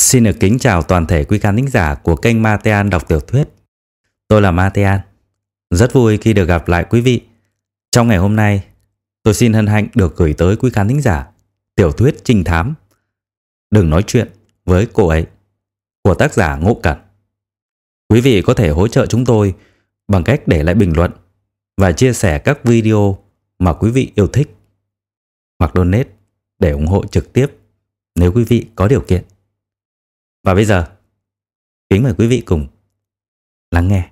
Xin được kính chào toàn thể quý khán thính giả của kênh Matean đọc tiểu thuyết. Tôi là Matean. Rất vui khi được gặp lại quý vị. Trong ngày hôm nay, tôi xin hân hạnh được gửi tới quý khán thính giả tiểu thuyết trinh thám Đừng nói chuyện với cô ấy của tác giả Ngộ Cẩn. Quý vị có thể hỗ trợ chúng tôi bằng cách để lại bình luận và chia sẻ các video mà quý vị yêu thích, hoặc donate để ủng hộ trực tiếp nếu quý vị có điều kiện. Và bây giờ, kính mời quý vị cùng lắng nghe.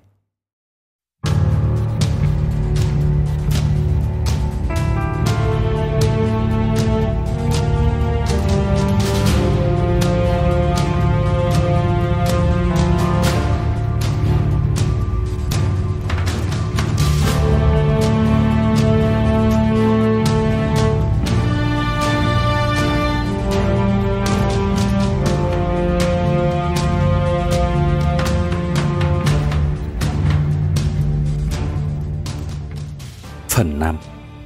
Phần 5.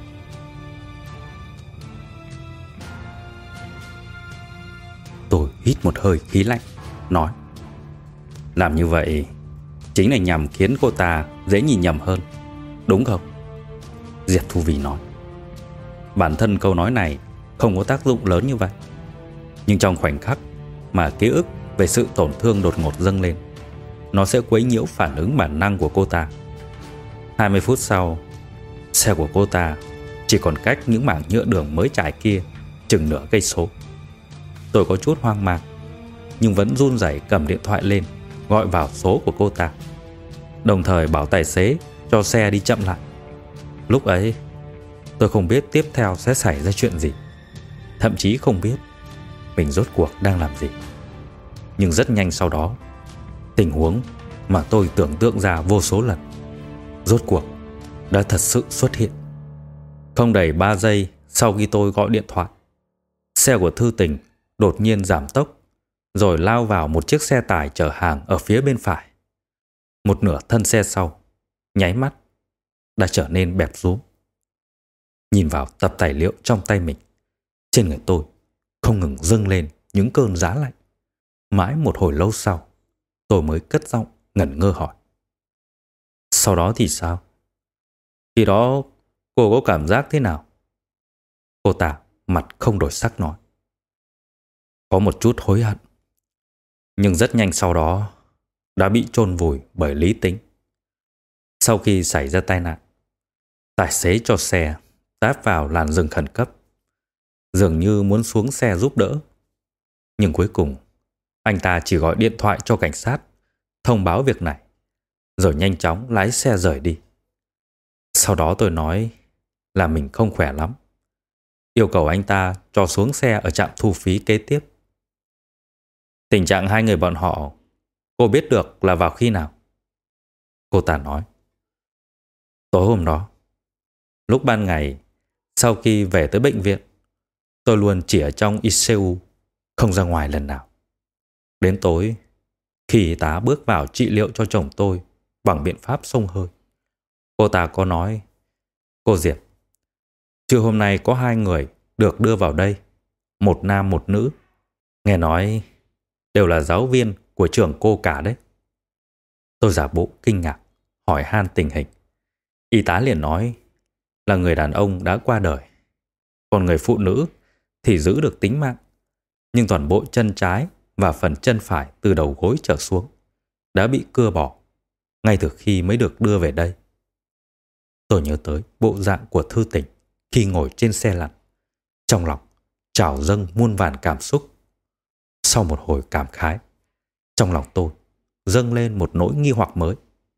Tôi hít một hơi khí lạnh, nói: làm như vậy chính là nhằm khiến cô ta dễ nhìn nhầm hơn, đúng không? Diệp Thu Vy nói: bản thân câu nói này không có tác dụng lớn như vậy, nhưng trong khoảnh khắc mà ký ức về sự tổn thương đột ngột dâng lên, nó sẽ quấy nhiễu phản ứng bản năng của cô ta. 20 phút sau, xe của cô ta chỉ còn cách những mảng nhựa đường mới trải kia chừng nửa cây số. Tôi có chút hoang mang, nhưng vẫn run rẩy cầm điện thoại lên gọi vào số của cô ta, đồng thời bảo tài xế cho xe đi chậm lại. Lúc ấy tôi không biết tiếp theo sẽ xảy ra chuyện gì, thậm chí không biết mình rốt cuộc đang làm gì. Nhưng rất nhanh sau đó, tình huống mà tôi tưởng tượng ra vô số lần rốt cuộc đã thật sự xuất hiện. Không đầy 3 giây sau khi tôi gọi điện thoại, xe của Thư Tình đột nhiên giảm tốc, rồi lao vào một chiếc xe tải chở hàng ở phía bên phải. Một nửa thân xe sau nháy mắt đã trở nên bẹp rúm. Nhìn vào tập tài liệu trong tay mình, trên người tôi không ngừng dâng lên những cơn giá lạnh. Mãi một hồi lâu sau, tôi mới cất giọng ngẩn ngơ hỏi: sau đó thì sao? Khi đó cô có cảm giác thế nào? Cô ta mặt không đổi sắc nói: có một chút hối hận, nhưng rất nhanh sau đó đã bị chôn vùi bởi lý tính. Sau khi xảy ra tai nạn, tài xế cho xe táp vào làn dừng khẩn cấp, dường như muốn xuống xe giúp đỡ. Nhưng cuối cùng anh ta chỉ gọi điện thoại cho cảnh sát thông báo việc này, rồi nhanh chóng lái xe rời đi. Sau đó tôi nói là mình không khỏe lắm, yêu cầu anh ta cho xuống xe ở trạm thu phí kế tiếp. Tình trạng hai người bọn họ cô biết được là vào khi nào? Cô ta nói: tối hôm đó, lúc ban ngày, sau khi về tới bệnh viện, tôi luôn chỉ ở trong ICU, không ra ngoài lần nào. Đến tối, khi y tá bước vào trị liệu cho chồng tôi bằng biện pháp xông hơi, cô ta có nói: cô Diệp, trưa hôm nay có 2 người được đưa vào đây, một nam một nữ. Nghe nói đều là giáo viên của trường cô cả đấy. Tôi giả bộ kinh ngạc, hỏi han tình hình. Y tá liền nói là người đàn ông đã qua đời, còn người phụ nữ thì giữ được tính mạng, nhưng toàn bộ chân trái và phần chân phải từ đầu gối trở xuống đã bị cưa bỏ ngay từ khi mới được đưa về đây. Tôi nhớ tới bộ dạng của Thư Tình khi ngồi trên xe lăn, trong lòng trào dâng muôn vàn cảm xúc. Sau một hồi cảm khái, trong lòng tôi dâng lên một nỗi nghi hoặc mới.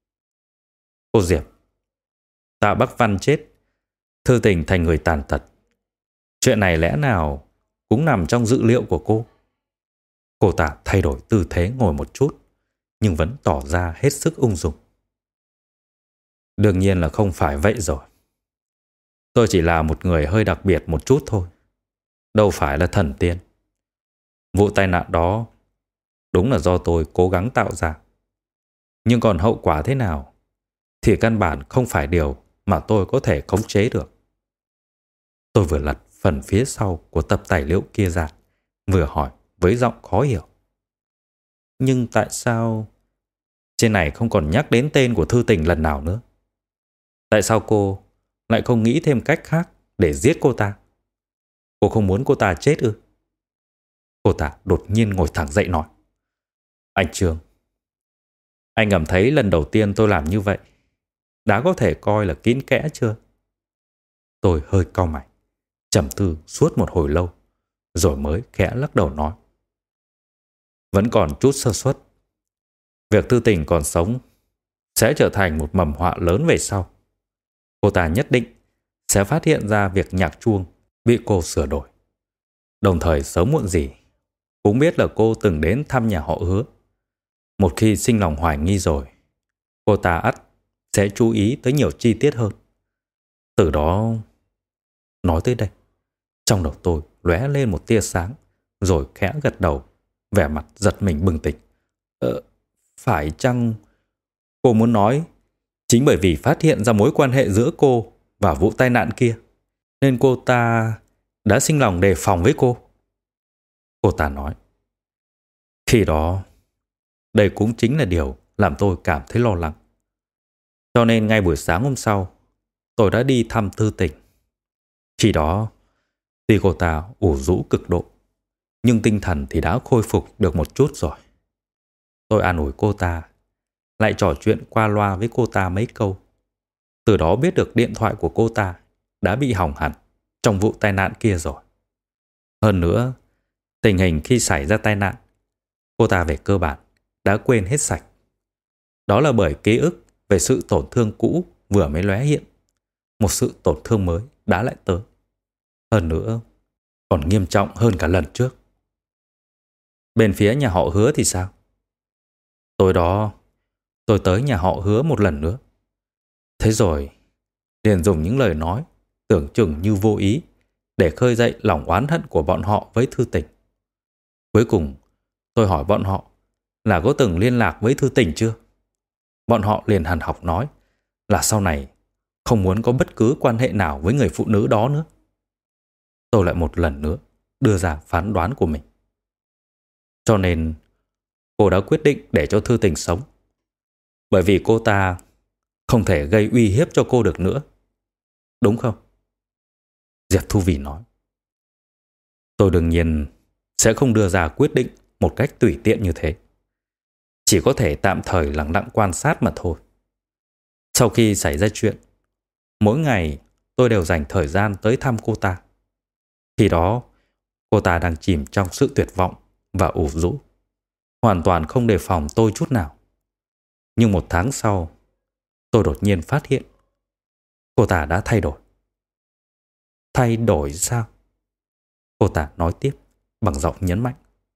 Cô Diệp, Tạ Bắc Văn chết, Thư Tình thành người tàn tật, chuyện này lẽ nào cũng nằm trong dự liệu của cô? Cô ta thay đổi tư thế ngồi một chút, nhưng vẫn tỏ ra hết sức ung dung. Đương nhiên là không phải vậy rồi. Tôi chỉ là một người hơi đặc biệt một chút thôi, đâu phải là thần tiên. Vụ tai nạn đó đúng là do tôi cố gắng tạo ra, nhưng còn hậu quả thế nào thì căn bản không phải điều mà tôi có thể khống chế được. Tôi vừa lật phần phía sau của tập tài liệu kia ra, vừa hỏi với giọng khó hiểu: Nhưng tại sao trên này không còn nhắc đến tên của Thư Tình lần nào nữa? Tại sao cô lại không nghĩ thêm cách khác để giết cô ta? Cô không muốn cô ta chết ư? Cô ta đột nhiên ngồi thẳng dậy nói. Anh Trương, anh cảm thấy lần đầu tiên tôi làm như vậy đã có thể coi là kín kẽ chưa? Tôi hơi cau mày, trầm tư suốt một hồi lâu, rồi mới khẽ lắc đầu nói. Vẫn còn chút sơ suất. Việc Thư Tình còn sống sẽ trở thành một mầm họa lớn về sau. Cô ta nhất định sẽ phát hiện ra việc nhạc chuông bị cô sửa đổi. Đồng thời sớm muộn gì cũng biết là cô từng đến thăm nhà họ Hứa. Một khi sinh lòng hoài nghi rồi, cô ta ắt sẽ chú ý tới nhiều chi tiết hơn. Từ đó, nói tới đây, trong đầu tôi lóe lên một tia sáng, rồi khẽ gật đầu, vẻ mặt giật mình bừng tỉnh. Phải chăng cô muốn nói chính bởi vì phát hiện ra mối quan hệ giữa cô và vụ tai nạn kia, nên cô ta đã sinh lòng đề phòng với cô? Cô ta nói. Khi đó, đây cũng chính là điều làm tôi cảm thấy lo lắng. Cho nên ngay buổi sáng hôm sau, tôi đã đi thăm Thư Tình. Khi đó, tuy cô ta ủ rũ cực độ, nhưng tinh thần thì đã khôi phục được một chút rồi. Tôi an ủi cô ta, lại trò chuyện qua loa với cô ta mấy câu. Từ đó biết được điện thoại của cô ta đã bị hỏng hẳn trong vụ tai nạn kia rồi. Hơn nữa, tình hình khi xảy ra tai nạn, cô ta về cơ bản đã quên hết sạch. Đó là bởi ký ức về sự tổn thương cũ vừa mới lóe hiện. Một sự tổn thương mới đã lại tới. Hơn nữa, còn nghiêm trọng hơn cả lần trước. Bên phía nhà họ Hứa thì sao? Tối đó, tôi tới nhà họ Hứa một lần nữa. Thế rồi, liền dùng những lời nói tưởng chừng như vô ý để khơi dậy lòng oán hận của bọn họ với Thư Tình. Cuối cùng, tôi hỏi bọn họ là có từng liên lạc với Thư Tình chưa? Bọn họ liền hằn học nói là sau này không muốn có bất cứ quan hệ nào với người phụ nữ đó nữa. Tôi lại một lần nữa đưa ra phán đoán của mình. Cho nên, cô đã quyết định để cho Thư Tình sống. Bởi vì cô ta không thể gây uy hiếp cho cô được nữa. Đúng không? Diệp Thu Vy nói. Tôi đương nhiên sẽ không đưa ra quyết định một cách tùy tiện như thế. Chỉ có thể tạm thời lặng lặng quan sát mà thôi. Sau khi xảy ra chuyện, mỗi ngày tôi đều dành thời gian tới thăm cô ta. Khi đó, cô ta đang chìm trong sự tuyệt vọng và ủ rũ, hoàn toàn không đề phòng tôi chút nào. Nhưng một tháng sau, tôi đột nhiên phát hiện cô ta đã thay đổi. Thay đổi sao? Cô ta nói tiếp bằng giọng nhấn mạnh.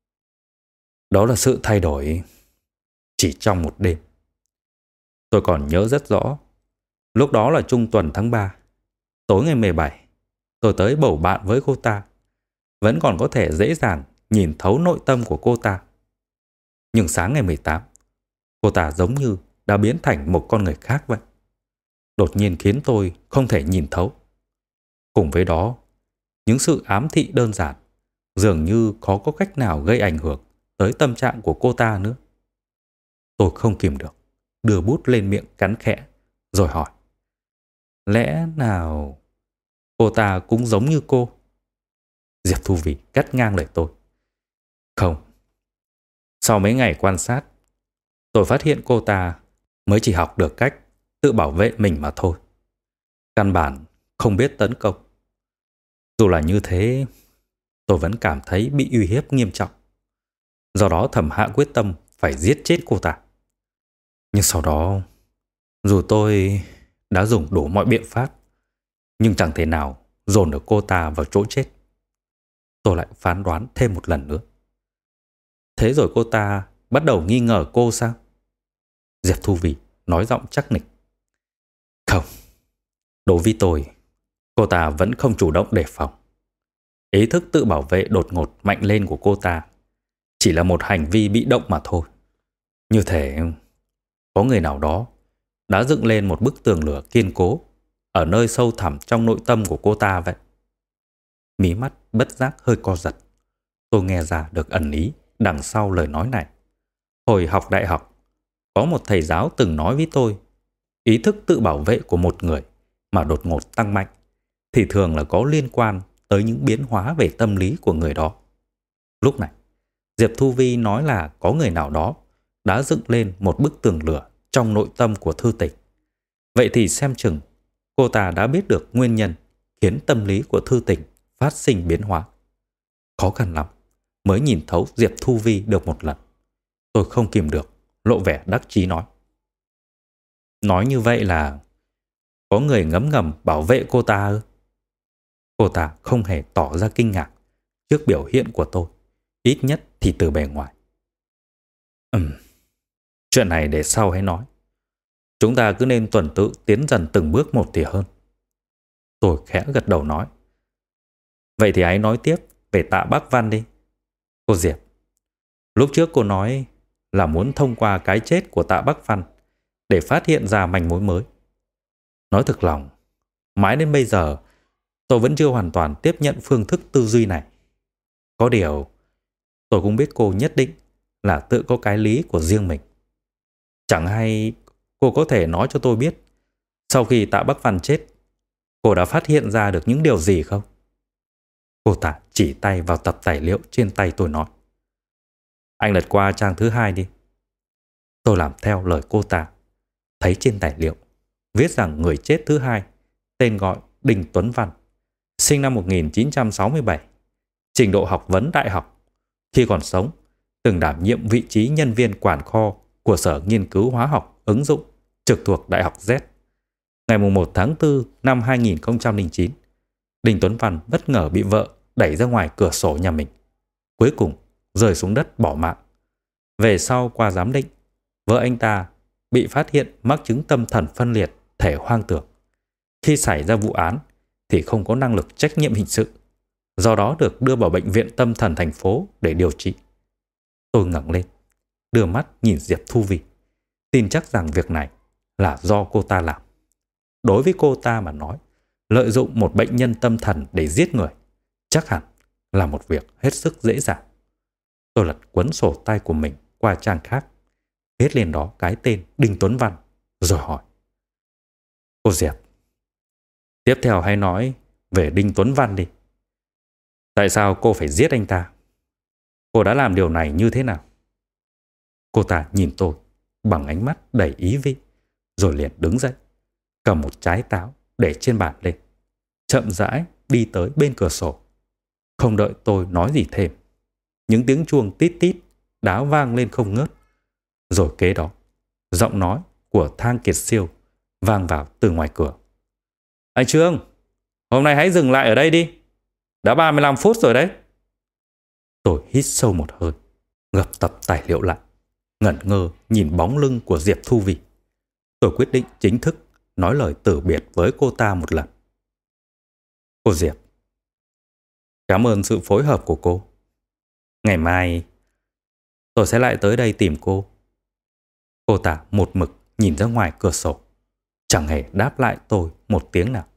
Đó là sự thay đổi chỉ trong một đêm. Tôi còn nhớ rất rõ. Lúc đó là trung tuần tháng 3. Tối ngày 17, tôi tới bầu bạn với cô ta. Vẫn còn có thể dễ dàng nhìn thấu nội tâm của cô ta. Nhưng sáng ngày 18, cô ta giống như đã biến thành một con người khác vậy. Đột nhiên khiến tôi không thể nhìn thấu. Cùng với đó, những sự ám thị đơn giản dường như khó có cách nào gây ảnh hưởng tới tâm trạng của cô ta nữa. Tôi không kìm được, đưa bút lên miệng cắn khẽ, rồi hỏi. Lẽ nào cô ta cũng giống như cô? Diệp Thu Vy cắt ngang lời tôi. Không. Sau mấy ngày quan sát, tôi phát hiện cô ta mới chỉ học được cách tự bảo vệ mình mà thôi. Căn bản không biết tấn công. Dù là như thế, tôi vẫn cảm thấy bị uy hiếp nghiêm trọng. Do đó thầm hạ quyết tâm phải giết chết cô ta. Nhưng sau đó, dù tôi đã dùng đủ mọi biện pháp, nhưng chẳng thể nào dồn được cô ta vào chỗ chết. Tôi lại phán đoán thêm một lần nữa. Thế rồi cô ta bắt đầu nghi ngờ cô sao? Diệp Thu Vy nói giọng chắc nịch. Không, đối với tôi, cô ta vẫn không chủ động đề phòng. Ý thức tự bảo vệ đột ngột mạnh lên của cô ta chỉ là một hành vi bị động mà thôi. Như thể có người nào đó đã dựng lên một bức tường lửa kiên cố ở nơi sâu thẳm trong nội tâm của cô ta vậy. Mí mắt bất giác hơi co giật. Tôi nghe ra được ẩn ý đằng sau lời nói này. Hồi học đại học, có một thầy giáo từng nói với tôi, ý thức tự bảo vệ của một người mà đột ngột tăng mạnh thì thường là có liên quan tới những biến hóa về tâm lý của người đó. Lúc này, Diệp Thu Vi nói là có người nào đó đã dựng lên một bức tường lửa trong nội tâm của Thư Tình. Vậy thì xem chừng cô ta đã biết được nguyên nhân khiến tâm lý của Thư Tình phát sinh biến hóa. Khó khăn lắm mới nhìn thấu Diệp Thu Vi được một lần. Tôi không kìm được, lộ vẻ đắc chí nói. Nói như vậy là có người ngấm ngầm bảo vệ cô ta ư? Cô ta không hề tỏ ra kinh ngạc trước biểu hiện của tôi, ít nhất thì từ bề ngoài. Chuyện này để sau hãy nói. Chúng ta cứ nên tuần tự tiến dần từng bước một thì hơn. Tôi khẽ gật đầu nói. Vậy thì hãy nói tiếp về Tạ Bắc Văn đi. Cô Diệp, lúc trước cô nói là muốn thông qua cái chết của Tạ Bắc Văn để phát hiện ra manh mối mới. Nói thực lòng, mãi đến bây giờ tôi vẫn chưa hoàn toàn tiếp nhận phương thức tư duy này. Có điều, tôi cũng biết cô nhất định là tự có cái lý của riêng mình. Chẳng hay cô có thể nói cho tôi biết sau khi Tạ Bắc Văn chết, cô đã phát hiện ra được những điều gì không? Cô ta chỉ tay vào tập tài liệu trên tay tôi nói. Anh lật qua trang thứ 2 đi. Tôi làm theo lời cô ta. Thấy trên tài liệu viết rằng người chết thứ 2 tên gọi Đinh Tuấn Văn, sinh năm 1967, trình độ học vấn đại học. Khi còn sống, từng đảm nhiệm vị trí nhân viên quản kho của Sở Nghiên cứu Hóa học ứng dụng trực thuộc Đại học Z. Ngày 1 tháng 4 năm 2009, Đinh Tuấn Văn bất ngờ bị vợ đẩy ra ngoài cửa sổ nhà mình. Cuối cùng rơi xuống đất bỏ mạng. Về sau qua giám định, vợ anh ta bị phát hiện mắc chứng tâm thần phân liệt thể hoang tưởng. Khi xảy ra vụ án thì không có năng lực trách nhiệm hình sự, do đó được đưa vào bệnh viện tâm thần thành phố để điều trị. Tôi ngẩng lên, đưa mắt nhìn Diệp Thu Vi, tin chắc rằng việc này là do cô ta làm. Đối với cô ta mà nói, lợi dụng một bệnh nhân tâm thần để giết người chắc hẳn là một việc hết sức dễ dàng. Tôi lật cuốn sổ tay của mình qua trang khác, viết lên đó cái tên Đinh Tuấn Văn, rồi hỏi. Cô Diệp, tiếp theo hãy nói về Đinh Tuấn Văn đi. Tại sao cô phải giết anh ta? Cô đã làm điều này như thế nào? Cô ta nhìn tôi bằng ánh mắt đầy ý vị, rồi liền đứng dậy, cầm một trái táo để trên bàn lên, chậm rãi đi tới bên cửa sổ. Không đợi tôi nói gì thêm, những tiếng chuông tít tít đã vang lên không ngớt. Rồi kế đó, giọng nói của Thang Kiệt Siêu vang vào từ ngoài cửa. Anh Trương, hôm nay hãy dừng lại ở đây đi. Đã 35 phút rồi đấy. Tôi hít sâu một hơi, gập tập tài liệu lại, ngẩn ngơ nhìn bóng lưng của Diệp Thu Vi. Tôi quyết định chính thức nói lời từ biệt với cô ta một lần. Cô Diệp, cảm ơn sự phối hợp của cô. Ngày mai tôi sẽ lại tới đây tìm cô. Cô ta một mực nhìn ra ngoài cửa sổ, chẳng hề đáp lại tôi một tiếng nào.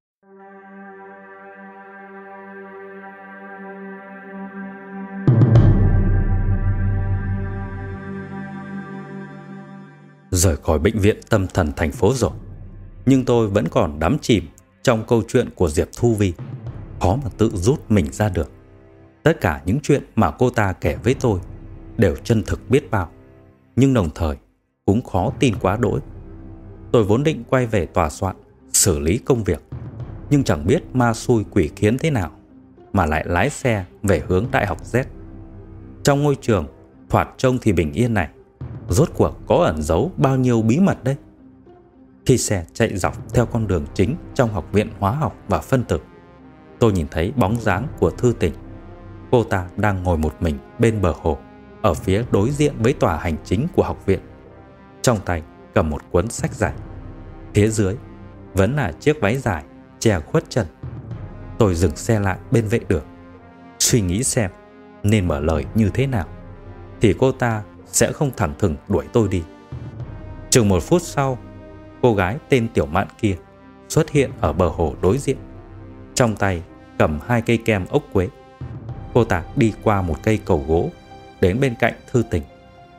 Rời khỏi bệnh viện tâm thần thành phố rồi, nhưng tôi vẫn còn đắm chìm trong câu chuyện của Diệp Thu Vi, khó mà tự rút mình ra được. Tất cả những chuyện mà cô ta kể với tôi đều chân thực biết bao, nhưng đồng thời cũng khó tin quá đỗi. Tôi vốn định quay về tòa soạn xử lý công việc, nhưng chẳng biết ma xui quỷ khiến thế nào mà lại lái xe về hướng Đại học Z. Trong ngôi trường thoạt trông thì bình yên này, rốt cuộc có ẩn giấu bao nhiêu bí mật đấy. Khi xe chạy dọc theo con đường chính trong học viện hóa học và phân tử, tôi nhìn thấy bóng dáng của Thư Tình. Cô ta đang ngồi một mình bên bờ hồ, ở phía đối diện với tòa hành chính của học viện. Trong tay cầm một cuốn sách dày, phía dưới vẫn là chiếc váy dài che khuất chân. Tôi dừng xe lại bên vệ đường, suy nghĩ xem nên mở lời như thế nào thì cô ta sẽ không thẳng thừng đuổi tôi đi. Chừng 1 phút sau, cô gái tên Tiểu Mạn kia xuất hiện ở bờ hồ đối diện, trong tay cầm 2 cây kem ốc quế. Cô ta đi qua một cây cầu gỗ đến bên cạnh Thư Tình,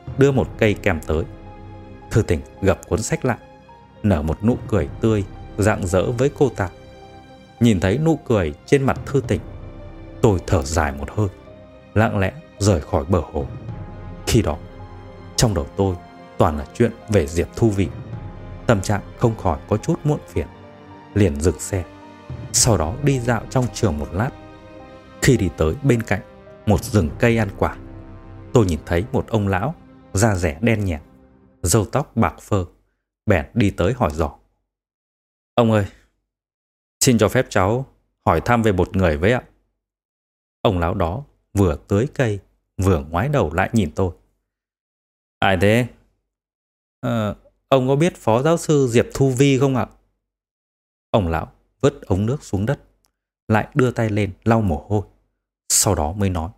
đưa một cây kem tới. Thư Tình gập cuốn sách lại, nở một nụ cười tươi rạng rỡ với cô ta. Nhìn thấy nụ cười trên mặt Thư Tình, tôi thở dài một hơi, lặng lẽ rời khỏi bờ hồ. Khi đó, trong đầu tôi toàn là chuyện về Diệp Thu Vi. Tâm trạng không khỏi có chút muộn phiền, liền dừng xe. Sau đó đi dạo trong trường một lát. Khi đi tới bên cạnh một rừng cây ăn quả, tôi nhìn thấy một ông lão da dẻ đen nhẹm, râu tóc bạc phơ, bèn đi tới hỏi dò: "Ông ơi, xin cho phép cháu hỏi thăm về một người với ạ." Ông lão đó vừa tưới cây vừa ngoái đầu lại nhìn tôi. "Ai thế?" Ông có biết phó giáo sư Diệp Thu Vi không ạ?" Ông lão vứt ống nước xuống đất, lại đưa tay lên lau mồ hôi, sau đó mới nói: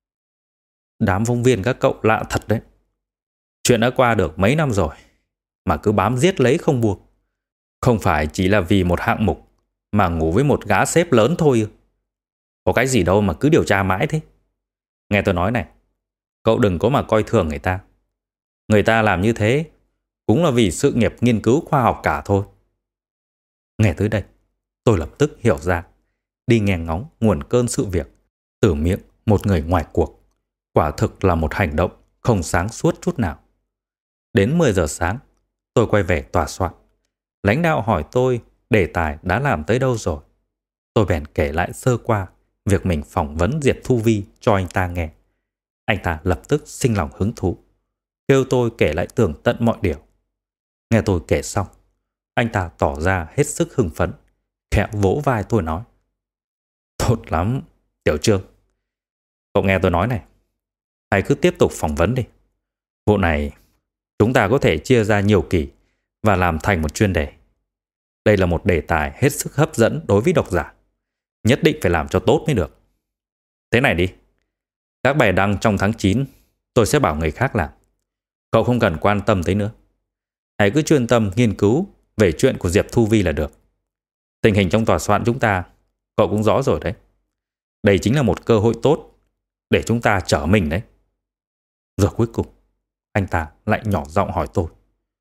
"Đám phóng viên các cậu lạ thật đấy. Chuyện đã qua được mấy năm rồi mà cứ bám giết lấy không buông. Không phải chỉ là vì một hạng mục mà ngủ với một gã sếp lớn thôi. Có cái gì đâu mà cứ điều tra mãi thế. Nghe tôi nói này, cậu đừng có mà coi thường người ta. Người ta làm như thế cũng là vì sự nghiệp nghiên cứu khoa học cả thôi." Nghe tới đây, tôi lập tức hiểu ra, đi nghe ngóng nguồn cơn sự việc từ miệng một người ngoài cuộc quả thực là một hành động không sáng suốt chút nào. Đến 10 giờ sáng, tôi quay về tòa soạn. Lãnh đạo hỏi tôi đề tài đã làm tới đâu rồi. Tôi bèn kể lại sơ qua việc mình phỏng vấn Diệp Thu Vi cho anh ta nghe. Anh ta lập tức sinh lòng hứng thú, kêu tôi kể lại tường tận mọi điều. Nghe tôi kể xong, anh ta tỏ ra hết sức hưng phấn, khẽ vỗ vai tôi nói: "Tốt lắm, Tiểu Trương. Cậu nghe tôi nói này, hãy cứ tiếp tục phỏng vấn đi. Vụ này chúng ta có thể chia ra nhiều kỳ và làm thành một chuyên đề. Đây là một đề tài hết sức hấp dẫn đối với độc giả. Nhất định phải làm cho tốt mới được. Thế này đi, các bài đăng trong tháng 9 tôi sẽ bảo người khác làm. Cậu không cần quan tâm tới nữa. Hãy cứ chuyên tâm nghiên cứu về chuyện của Diệp Thu Vi là được. Tình hình trong tòa soạn chúng ta cậu cũng rõ rồi đấy. Đây chính là một cơ hội tốt để chúng ta trở mình đấy." Rồi cuối cùng, anh ta lại nhỏ giọng hỏi tôi: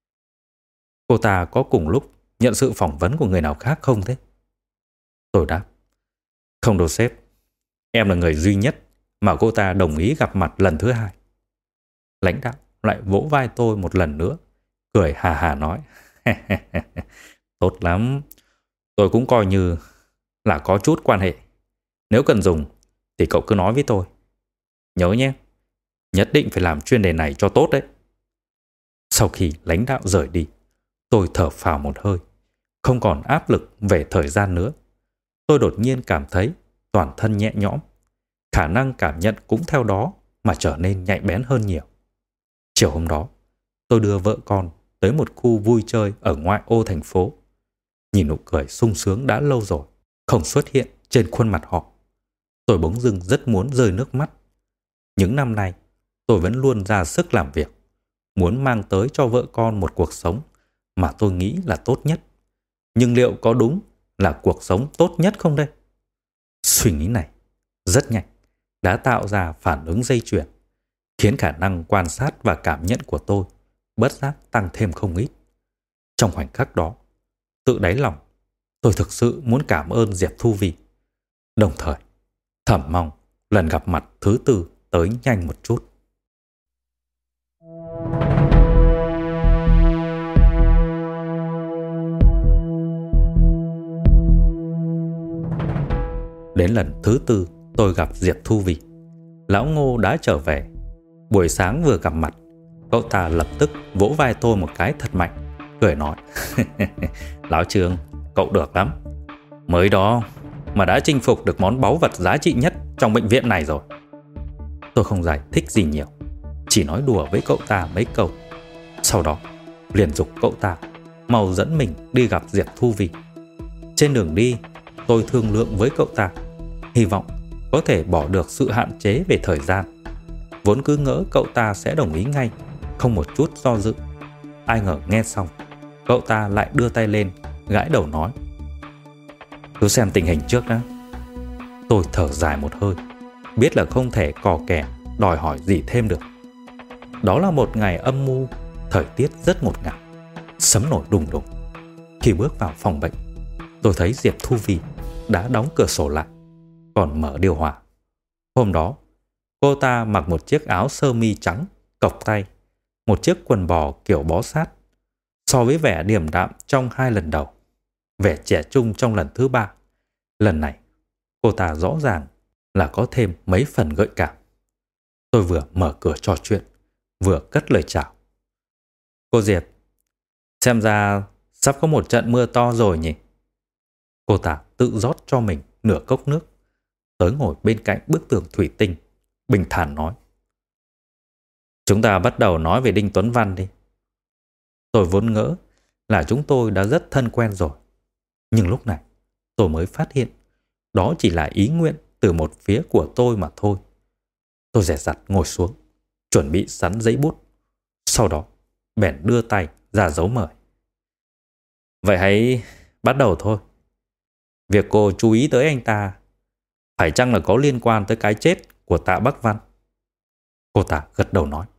"Cô ta có cùng lúc nhận sự phỏng vấn của người nào khác không thế?" Tôi đáp: "Không đâu sếp. Em là người duy nhất mà cô ta đồng ý gặp mặt lần thứ hai." Lãnh đạo lại vỗ vai tôi một lần nữa, cười hà hà nói: "Tốt lắm. Tôi cũng coi như là có chút quan hệ. Nếu cần dùng thì cậu cứ nói với tôi. Nhớ nhé, nhất định phải làm chuyên đề này cho tốt đấy." Sau khi lãnh đạo rời đi, tôi thở phào một hơi, không còn áp lực về thời gian nữa. Tôi đột nhiên cảm thấy toàn thân nhẹ nhõm, khả năng cảm nhận cũng theo đó mà trở nên nhạy bén hơn nhiều. Chiều hôm đó, tôi đưa vợ con tới một khu vui chơi ở ngoại ô thành phố. Nhìn nụ cười sung sướng đã lâu rồi không xuất hiện trên khuôn mặt họ, tôi bỗng dưng rất muốn rơi nước mắt. Những năm nay, tôi vẫn luôn ra sức làm việc, muốn mang tới cho vợ con một cuộc sống mà tôi nghĩ là tốt nhất. Nhưng liệu có đúng là cuộc sống tốt nhất không đây? Suy nghĩ này rất nhanh đã tạo ra phản ứng dây chuyền, khiến khả năng quan sát và cảm nhận của tôi bất giác tăng thêm không ít. Trong khoảnh khắc đó, tự đáy lòng, tôi thực sự muốn cảm ơn Diệp Thu Vi. Đồng thời, thầm mong lần gặp mặt thứ tư tới nhanh một chút. Đến lần thứ tư tôi gặp Diệp Thu Vi, lão Ngô đã trở về. Buổi sáng vừa gặp mặt, cậu ta lập tức vỗ vai tôi một cái thật mạnh, cười nói: "Lão Trương, cậu được lắm. Mới đó mà đã chinh phục được món báu vật giá trị nhất trong bệnh viện này rồi." Tôi không giải thích gì nhiều, chỉ nói đùa với cậu ta mấy câu. Sau đó liền giục cậu ta mau dẫn mình đi gặp Diệp Thu Vi. Trên đường đi, tôi thương lượng với cậu ta, hy vọng có thể bỏ được sự hạn chế về thời gian. Vốn cứ ngỡ cậu ta sẽ đồng ý ngay, không một chút do dự. Ai ngờ nghe xong, cậu ta lại đưa tay lên, gãi đầu nói: "Cứ xem tình hình trước đã." Tôi thở dài một hơi, biết là không thể cò kè đòi hỏi gì thêm được. Đó là một ngày âm mưu, thời tiết rất ngột ngạt, sấm nổi đùng đùng. Khi bước vào phòng bệnh, tôi thấy Diệp Thu Vi đã đóng cửa sổ lại, còn mở điều hòa. Hôm đó, cô ta mặc một chiếc áo sơ mi trắng, cộc tay, một chiếc quần bò kiểu bó sát. So với vẻ điềm đạm trong 2 lần đầu, vẻ trẻ trung trong lần thứ 3, lần này cô ta rõ ràng là có thêm mấy phần gợi cảm. Tôi vừa mở cửa trò chuyện, vừa cất lời chào. Cô Diệp, xem ra sắp có một trận mưa to rồi nhỉ? Cô ta tự rót cho mình nửa cốc nước, tới ngồi bên cạnh bức tường thủy tinh, bình thản nói. Chúng ta bắt đầu nói về Đinh Tuấn Văn đi. Tôi vốn ngỡ là chúng tôi đã rất thân quen rồi. Nhưng lúc này tôi mới phát hiện đó chỉ là ý nguyện từ một phía của tôi mà thôi. Tôi dè dặt ngồi xuống, chuẩn bị sắn giấy bút. Sau đó bèn đưa tay ra dấu mời. Vậy hãy bắt đầu thôi. Việc cô chú ý tới anh ta phải chăng là có liên quan tới cái chết của Tạ Bắc Văn? Cô ta gật đầu nói.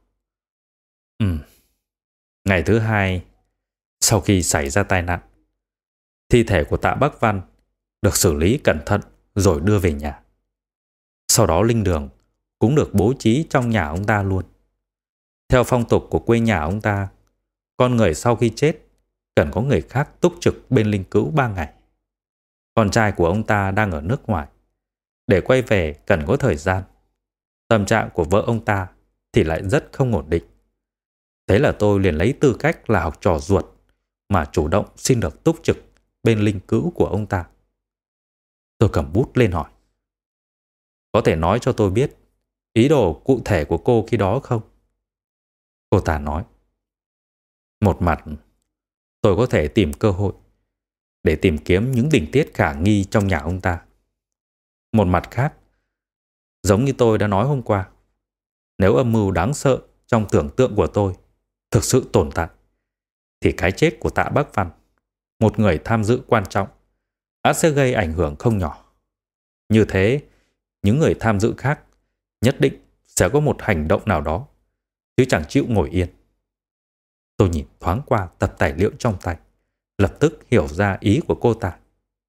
Ngày thứ 2 sau khi xảy ra tai nạn, thi thể của Tạ Bắc Văn được xử lý cẩn thận rồi đưa về nhà. Sau đó linh đường cũng được bố trí trong nhà ông ta luôn. Theo phong tục của quê nhà ông ta, con người sau khi chết cần có người khác túc trực bên linh cữu 3 ngày. Con trai của ông ta đang ở nước ngoài, để quay về cần có thời gian. Tâm trạng của vợ ông ta thì lại rất không ổn định. Thế là tôi liền lấy tư cách là học trò ruột mà chủ động xin được túc trực bên linh cữu của ông ta. Tôi cầm bút lên hỏi. Có thể nói cho tôi biết ý đồ cụ thể của cô khi đó không? Cô ta nói. Một mặt, tôi có thể tìm cơ hội để tìm kiếm những tình tiết khả nghi trong nhà ông ta. Một mặt khác, giống như tôi đã nói hôm qua, nếu âm mưu đáng sợ trong tưởng tượng của tôi thực sự tồn tại, thì cái chết của Tạ Bắc Văn, một người tham dự quan trọng, ắt sẽ gây ảnh hưởng không nhỏ. Như thế, những người tham dự khác nhất định sẽ có một hành động nào đó, chứ chẳng chịu ngồi yên. Tôi nhìn thoáng qua tập tài liệu trong tay, lập tức hiểu ra ý của cô ta.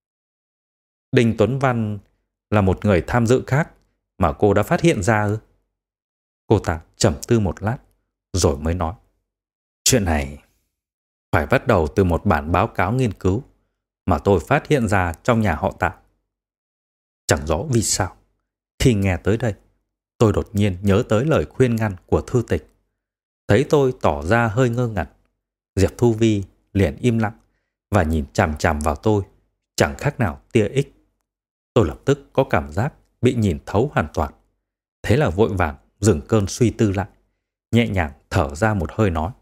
Đinh Tuấn Văn là một người tham dự khác mà cô đã phát hiện ra ư? Cô ta trầm tư một lát, rồi mới nói. Chuyện này phải bắt đầu từ một bản báo cáo nghiên cứu mà tôi phát hiện ra trong nhà họ Tạ. Chẳng rõ vì sao, khi nghe tới đây, tôi đột nhiên nhớ tới lời khuyên ngăn của thư tịch. Thấy tôi tỏ ra hơi ngơ ngẩn, Diệp Thu Vi liền im lặng và nhìn chằm chằm vào tôi, chẳng khác nào tia ích. Tôi lập tức có cảm giác bị nhìn thấu hoàn toàn. Thế là vội vàng dừng cơn suy tư lại, nhẹ nhàng thở ra một hơi nói.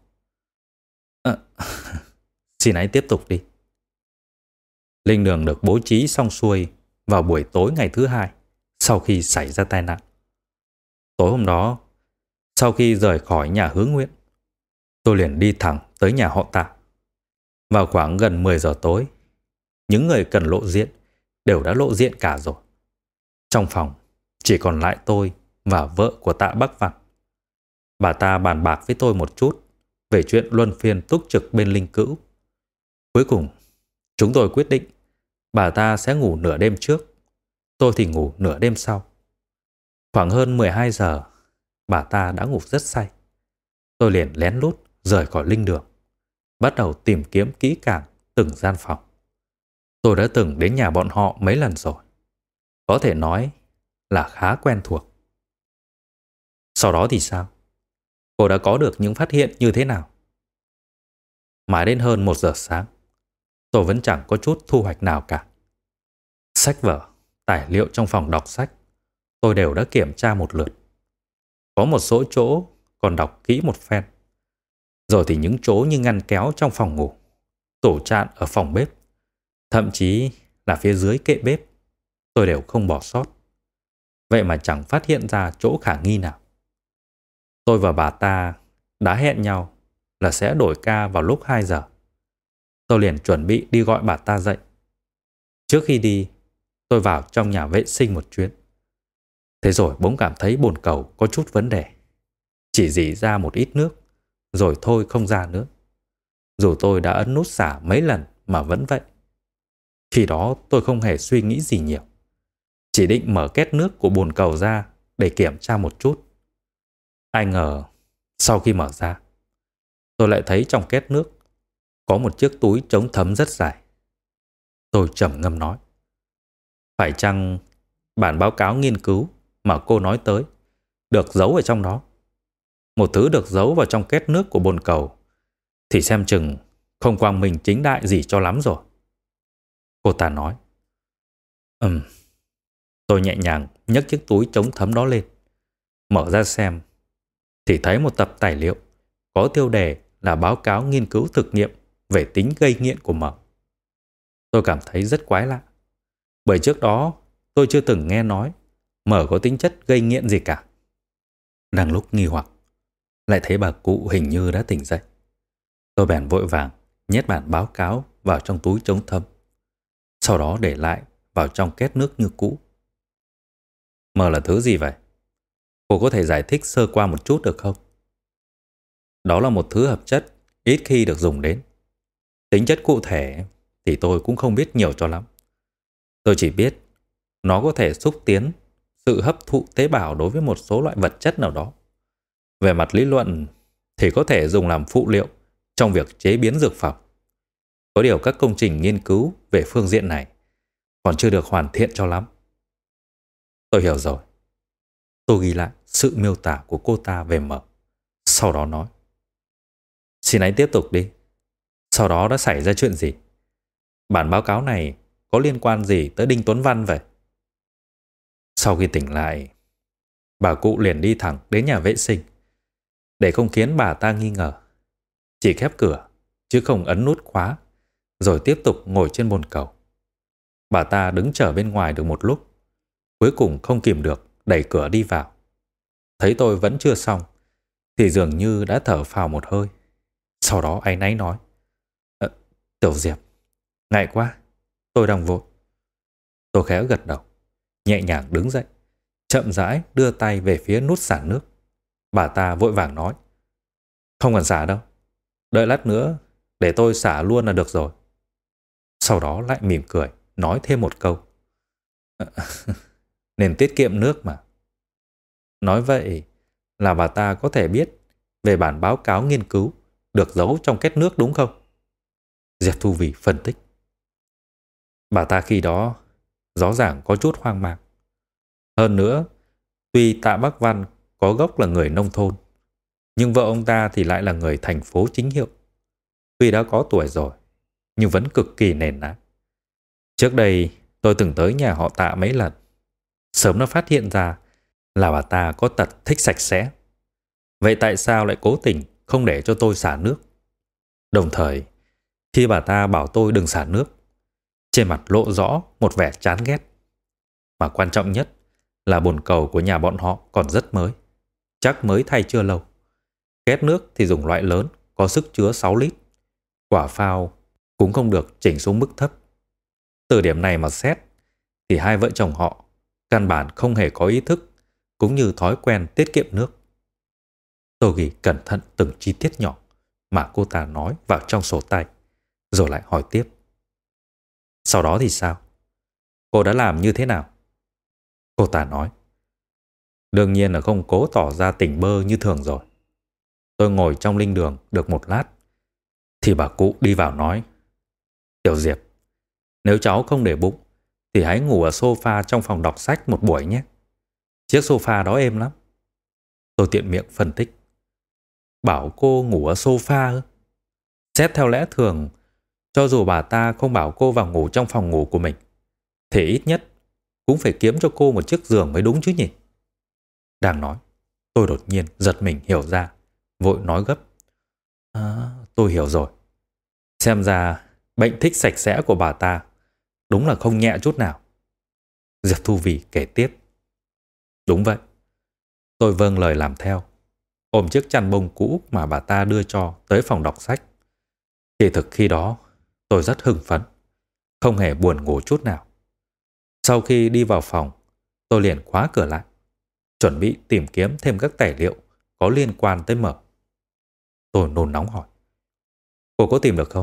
Xin hãy tiếp tục đi. Linh đường được bố trí xong xuôi vào buổi tối ngày thứ 2 sau khi xảy ra tai nạn. Tối hôm đó, sau khi rời khỏi nhà Hướng Nguyện, tôi liền đi thẳng tới nhà họ Tạ. Vào khoảng gần 10 giờ tối, những người cần lộ diện đều đã lộ diện cả rồi. Trong phòng chỉ còn lại tôi và vợ của Tạ Bắc Văn. Bà ta bàn bạc với tôi một chút về chuyện luân phiên túc trực bên linh cữu. Cuối cùng, chúng tôi quyết định bà ta sẽ ngủ nửa đêm trước, tôi thì ngủ nửa đêm sau. Khoảng hơn 12 giờ, bà ta đã ngủ rất say. Tôi liền lén lút rời khỏi linh đường, bắt đầu tìm kiếm kỹ càng từng gian phòng. Tôi đã từng đến nhà bọn họ mấy lần rồi, có thể nói là khá quen thuộc. Sau đó thì sao? Cô đã có được những phát hiện như thế nào? Mãi đến hơn 1 giờ sáng, tôi vẫn chẳng có chút thu hoạch nào cả. Sách vở, tài liệu trong phòng đọc sách, tôi đều đã kiểm tra một lượt. Có một số chỗ còn đọc kỹ một phen. Rồi thì những chỗ như ngăn kéo trong phòng ngủ, tủ chạn ở phòng bếp, thậm chí là phía dưới kệ bếp, tôi đều không bỏ sót. Vậy mà chẳng phát hiện ra chỗ khả nghi nào. Tôi và bà ta đã hẹn nhau là sẽ đổi ca vào lúc 2 giờ. Tôi liền chuẩn bị đi gọi bà ta dậy. Trước khi đi, tôi vào trong nhà vệ sinh một chuyến. Thế rồi bỗng cảm thấy bồn cầu có chút vấn đề. chỉ rỉ ra một ít nước, rồi thôi không ra nữa. Dù tôi đã ấn nút xả mấy lần mà vẫn vậy. Khi đó tôi không hề suy nghĩ gì nhiều. Chỉ định mở két nước của bồn cầu ra để kiểm tra một chút. Ai ngờ, sau khi mở ra, tôi lại thấy trong két nước có một chiếc túi chống thấm rất dài. Tôi trầm ngâm nói: phải chăng bản báo cáo nghiên cứu mà cô nói tới được giấu ở trong đó? Một thứ được giấu vào trong két nước của bồn cầu thì xem chừng không quang minh chính đại gì cho lắm rồi. Cô ta nói: Tôi nhẹ nhàng nhấc chiếc túi chống thấm đó lên, mở ra xem, thì thấy một tập tài liệu có tiêu đề là báo cáo nghiên cứu thực nghiệm về tính gây nghiện của mỡ. Tôi cảm thấy rất quái lạ, bởi trước đó tôi chưa từng nghe nói mỡ có tính chất gây nghiện gì cả. Đang lúc nghi hoặc, lại thấy bà cụ hình như đã tỉnh dậy. Tôi bèn vội vàng nhét bản báo cáo vào trong túi chống thấm, sau đó để lại vào trong két nước như cũ. Mỡ là thứ gì vậy? Cô có thể giải thích sơ qua một chút được không? Đó là một thứ hợp chất ít khi được dùng đến. Tính chất cụ thể thì tôi cũng không biết nhiều cho lắm. Tôi chỉ biết nó có thể xúc tiến sự hấp thụ tế bào đối với một số loại vật chất nào đó. Về mặt lý luận thì có thể dùng làm phụ liệu trong việc chế biến dược phẩm. Có điều các công trình nghiên cứu về phương diện này còn chưa được hoàn thiện cho lắm. Tôi hiểu rồi. Tôi ghi lại sự miêu tả của cô ta về mỡ, sau đó nói: Xin anh tiếp tục đi. Sau đó đã xảy ra chuyện gì? Bản báo cáo này có liên quan gì tới Đinh Tuấn Văn vậy? Sau khi tỉnh lại, bà cụ liền đi thẳng đến nhà vệ sinh. Để không khiến bà ta nghi ngờ, chỉ khép cửa chứ không ấn nút khóa, rồi tiếp tục ngồi trên bồn cầu. Bà ta đứng chờ bên ngoài được một lúc, cuối cùng không kìm được đẩy cửa đi vào. Thấy tôi vẫn chưa xong thì dường như đã thở phào một hơi. Sau đó áy náy nói: Tiểu Diệp, ngại quá, tôi đang vội. Tôi khéo gật đầu, nhẹ nhàng đứng dậy, chậm rãi đưa tay về phía nút xả nước. Bà ta vội vàng nói: Không cần xả đâu, đợi lát nữa để tôi xả luôn là được rồi. Sau đó lại mỉm cười nói thêm một câu: Nên tiết kiệm nước mà. Nói vậy là bà ta có thể biết về bản báo cáo nghiên cứu được giấu trong két nước đúng không? Diệp Thu Vy phân tích. Bà ta khi đó rõ ràng có chút hoang mang. Hơn nữa, tuy Tạ Bắc Văn có gốc là người nông thôn, nhưng vợ ông ta thì lại là người thành phố chính hiệu. Tuy đã có tuổi rồi, nhưng vẫn cực kỳ nền nát. Trước đây, tôi từng tới nhà họ Tạ mấy lần. Sớm đã phát hiện ra là bà ta có tật thích sạch sẽ. Vậy tại sao lại cố tình không để cho tôi xả nước? Đồng thời, khi bà ta bảo tôi đừng xả nước, trên mặt lộ rõ một vẻ chán ghét. Mà quan trọng nhất là bồn cầu của nhà bọn họ còn rất mới, chắc mới thay chưa lâu. Két nước thì dùng loại lớn, có sức chứa 6 lít. Quả phao cũng không được chỉnh xuống mức thấp. Từ điểm này mà xét thì hai vợ chồng họ căn bản không hề có ý thức cũng như thói quen tiết kiệm nước. Tôi ghi cẩn thận từng chi tiết nhỏ mà cô ta nói vào trong sổ tay, rồi lại hỏi tiếp: Sau đó thì sao? Cô đã làm như thế nào? Cô ta nói: Đương nhiên là không cố tỏ ra tỉnh bơ như thường rồi. Tôi ngồi trong linh đường được một lát thì bà cụ đi vào nói: Tiểu Diệp, nếu cháu không để bụng thì hãy ngủ ở sofa trong phòng đọc sách một buổi nhé. Chiếc sofa đó êm lắm. Tôi tiện miệng phân tích: Bảo cô ngủ ở sofa ư? Xét theo lẽ thường, cho dù bà ta không bảo cô vào ngủ trong phòng ngủ của mình, thì ít nhất cũng phải kiếm cho cô một chiếc giường mới đúng chứ nhỉ? Đang nói, tôi đột nhiên giật mình hiểu ra, vội nói gấp: Tôi hiểu rồi. Xem ra bệnh thích sạch sẽ của bà ta đúng là không nhẹ chút nào. Diệp Thu Vy kể tiếp: Đúng vậy. Tôi vâng lời làm theo, ôm chiếc chăn bông cũ mà bà ta đưa cho tới phòng đọc sách. Kỳ thực khi đó tôi rất hưng phấn, không hề buồn ngủ chút nào. Sau khi đi vào phòng, tôi liền khóa cửa lại, chuẩn bị tìm kiếm thêm các tài liệu có liên quan tới Mở. Tôi nôn nóng hỏi. Cô có tìm được không?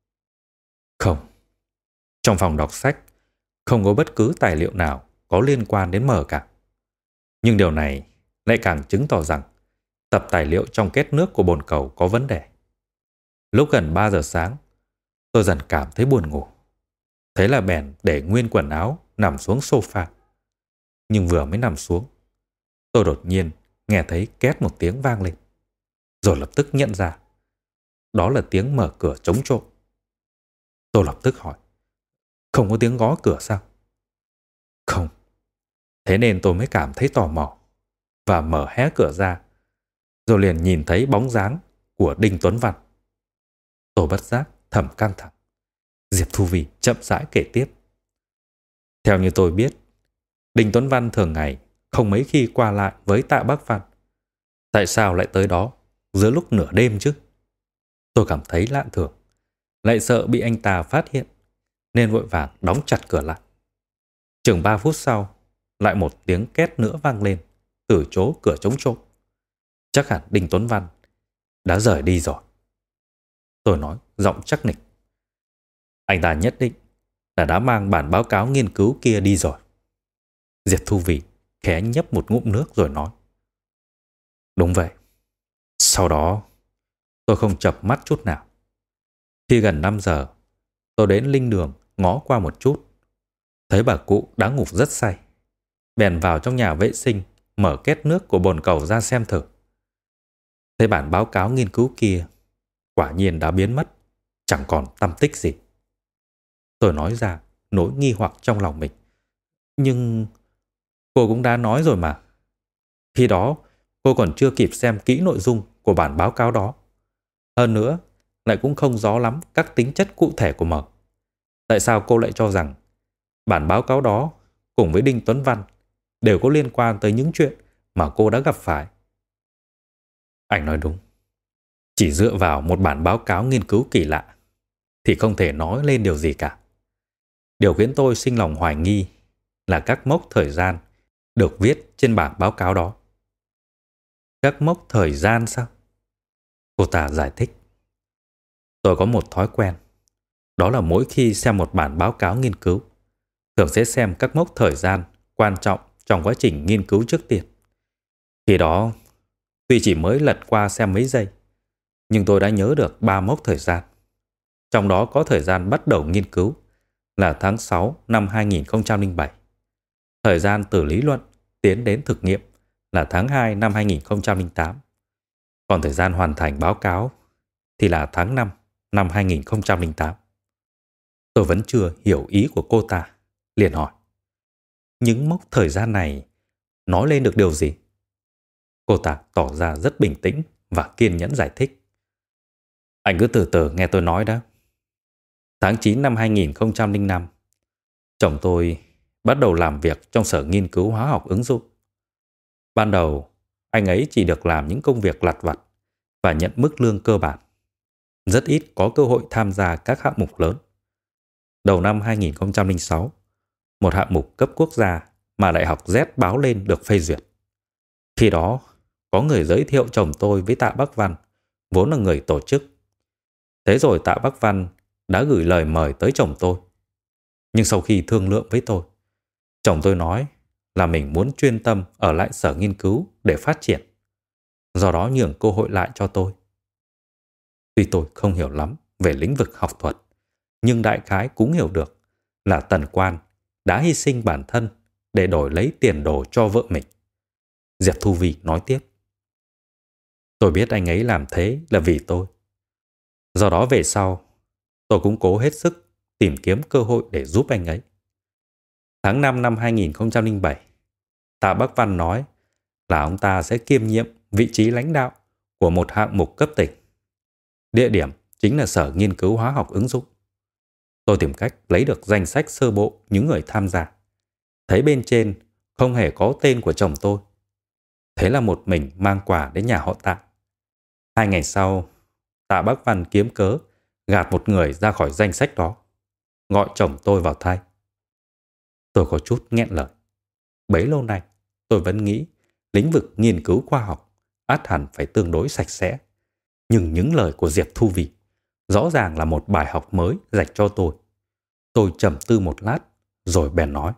Không. Trong phòng đọc sách không có bất cứ tài liệu nào có liên quan đến Mở cả. Nhưng điều này lại càng chứng tỏ rằng tập tài liệu trong két nước của bồn cầu có vấn đề. Lúc gần 3 giờ sáng, tôi dần cảm thấy buồn ngủ. Thế là bèn để nguyên quần áo nằm xuống sofa. Nhưng vừa mới nằm xuống, tôi đột nhiên nghe thấy két một tiếng vang lên. Rồi lập tức nhận ra đó là tiếng mở cửa chống trộm. Tôi lập tức hỏi, không có tiếng gõ cửa sao? Không. Thế nên tôi mới cảm thấy tò mò và mở hé cửa ra, rồi liền nhìn thấy bóng dáng của Đinh Tuấn Văn. Tôi bất giác thầm căng thẳng. Diệp Thu Vy chậm rãi kể tiếp. Theo như tôi biết, Đinh Tuấn Văn thường ngày không mấy khi qua lại với Tạ Bắc Văn. Tại sao lại tới đó giữa lúc nửa đêm chứ? Tôi cảm thấy lạ thường, lại sợ bị anh ta phát hiện, nên vội vàng đóng chặt cửa lại. Chừng 3 phút sau, lại một tiếng két nữa vang lên từ chỗ cửa chống trộm. Chắc hẳn Đinh Tuấn Văn đã rời đi rồi. Tôi nói giọng chắc nịch. Anh ta nhất định là đã mang bản báo cáo nghiên cứu kia đi rồi. Diệp Thu Vy khẽ nhấp một ngụm nước rồi nói. Đúng vậy. Sau đó, tôi không chợp mắt chút nào. Khi gần 5 giờ, tôi đến linh đường ngó qua một chút. Thấy bà cụ đã ngủ rất say. Bèn vào trong nhà vệ sinh, mở két nước của bồn cầu ra xem thử. Thấy bản báo cáo nghiên cứu kia quả nhiên đã biến mất, chẳng còn tăm tích gì. Tôi nói ra nỗi nghi hoặc trong lòng mình. Nhưng cô cũng đã nói rồi mà. Khi đó cô còn chưa kịp xem kỹ nội dung của bản báo cáo đó. Hơn nữa, lại cũng không rõ lắm các tính chất cụ thể của Mở. Tại sao cô lại cho rằng bản báo cáo đó cùng với Đinh Tuấn Văn đều có liên quan tới những chuyện mà cô đã gặp phải? Anh nói đúng. Chỉ dựa vào một bản báo cáo nghiên cứu kỳ lạ thì không thể nói lên điều gì cả. Điều khiến tôi sinh lòng hoài nghi là các mốc thời gian được viết trên bản báo cáo đó. Các mốc thời gian sao? Cô ta giải thích. Tôi có một thói quen. Đó là mỗi khi xem một bản báo cáo nghiên cứu, thường sẽ xem các mốc thời gian quan trọng trong quá trình nghiên cứu trước tiên. Khi đó, tuy chỉ mới lật qua xem mấy giây, nhưng tôi đã nhớ được 3 mốc thời gian. Trong đó có thời gian bắt đầu nghiên cứu là tháng 6 năm 2007. Thời gian từ lý luận tiến đến thực nghiệm là tháng 2 năm 2008. Còn thời gian hoàn thành báo cáo thì là tháng 5 năm 2008. Tôi vẫn chưa hiểu ý của cô ta, liền hỏi. Những mốc thời gian này nói lên được điều gì? Cô ta tỏ ra rất bình tĩnh và kiên nhẫn giải thích. Anh cứ từ từ nghe tôi nói đã. Tháng 9 năm 2005, chồng tôi bắt đầu làm việc trong sở nghiên cứu hóa học ứng dụng. Ban đầu, anh ấy chỉ được làm những công việc lặt vặt và nhận mức lương cơ bản. Rất ít có cơ hội tham gia các hạng mục lớn. Đầu năm 2006, một hạng mục cấp quốc gia mà Đại học Z báo lên được phê duyệt. Khi đó, có người giới thiệu chồng tôi với Tạ Bắc Văn, vốn là người tổ chức. Thế rồi Tạ Bắc Văn đã gửi lời mời tới chồng tôi. Nhưng sau khi thương lượng với tôi, chồng tôi nói là mình muốn chuyên tâm ở lại sở nghiên cứu để phát triển. Do đó nhường cơ hội lại cho tôi. Tuy tôi không hiểu lắm về lĩnh vực học thuật, nhưng đại khái cũng hiểu được là Tần Quan đã hy sinh bản thân để đổi lấy tiền đồ cho vợ mình. Diệp Thu Vy nói tiếp. Tôi biết anh ấy làm thế là vì tôi. Do đó về sau, tôi cũng cố hết sức tìm kiếm cơ hội để giúp anh ấy. Tháng 5 năm 2007, Tạ Bắc Văn nói là ông ta sẽ kiêm nhiệm vị trí lãnh đạo của một hạng mục cấp tỉnh. Địa điểm chính là Sở Nghiên cứu Hóa học ứng dụng. Tôi tìm cách lấy được danh sách sơ bộ những người tham gia. Thấy bên trên không hề có tên của chồng tôi. Thế là một mình mang quà đến nhà họ Tạ. 2 ngày sau, Tạ Bắc Văn kiếm cớ gạt một người ra khỏi danh sách đó, gọi chồng tôi vào thay. Tôi có chút nghẹn lời. Bấy lâu nay, tôi vẫn nghĩ lĩnh vực nghiên cứu khoa học ắt hẳn phải tương đối sạch sẽ. Nhưng những lời của Diệp Thu Vy rõ ràng là một bài học mới dành cho tôi. Tôi trầm tư một lát, rồi bèn nói.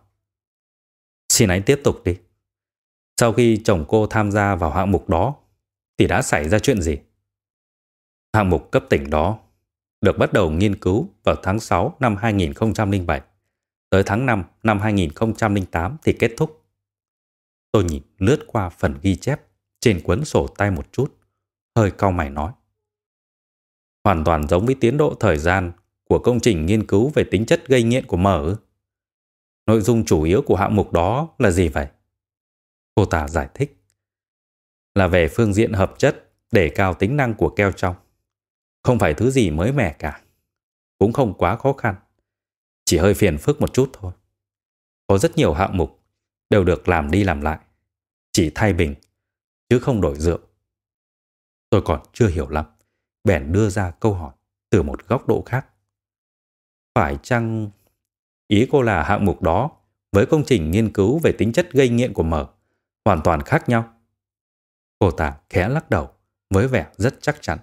Xin anh tiếp tục đi. Sau khi chồng cô tham gia vào hạng mục đó, thì đã xảy ra chuyện gì? Hạng mục cấp tỉnh đó được bắt đầu nghiên cứu vào tháng 6 năm 2007. Tới tháng 5 năm 2008 thì kết thúc. Tôi nhìn lướt qua phần ghi chép trên cuốn sổ tay một chút, hơi cau mày nói. Hoàn toàn giống với tiến độ thời gian của công trình nghiên cứu về tính chất gây nghiện của mỡ. Nội dung chủ yếu của hạng mục đó là gì vậy? Cô ta giải thích. Là về phương diện hợp chất để cao tính năng của keo trong. Không phải thứ gì mới mẻ cả. Cũng không quá khó khăn. Chỉ hơi phiền phức một chút thôi. Có rất nhiều hạng mục đều được làm đi làm lại. Chỉ thay bình, chứ không đổi rượu. Tôi còn chưa hiểu lắm, bèn đưa ra câu hỏi từ một góc độ khác. Phải chăng ý cô là hạng mục đó với công trình nghiên cứu về tính chất gây nghiện của mỡ hoàn toàn khác nhau? Cô ta khẽ lắc đầu với vẻ rất chắc chắn.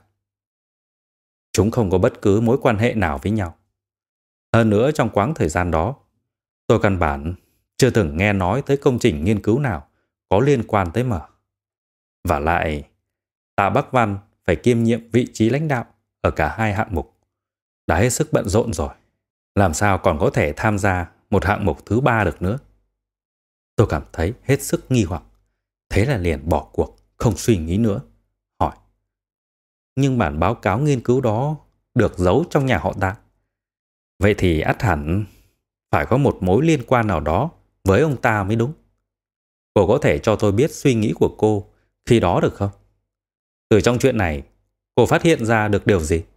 Chúng không có bất cứ mối quan hệ nào với nhau. Hơn nữa trong quãng thời gian đó, tôi căn bản chưa từng nghe nói tới công trình nghiên cứu nào có liên quan tới mỡ. Và lại, Tạ Bắc Văn phải kiêm nhiệm vị trí lãnh đạo ở cả hai hạng mục. Đã hết sức bận rộn rồi. Làm sao còn có thể tham gia một hạng mục thứ ba được nữa? Tôi cảm thấy hết sức nghi hoặc. Thế là liền bỏ cuộc, không suy nghĩ nữa. Hỏi. Nhưng bản báo cáo nghiên cứu đó được giấu trong nhà họ Tạ. Vậy thì ắt hẳn phải có một mối liên quan nào đó với ông ta mới đúng. Cô có thể cho tôi biết suy nghĩ của cô khi đó được không? Từ trong chuyện này, cô phát hiện ra được điều gì?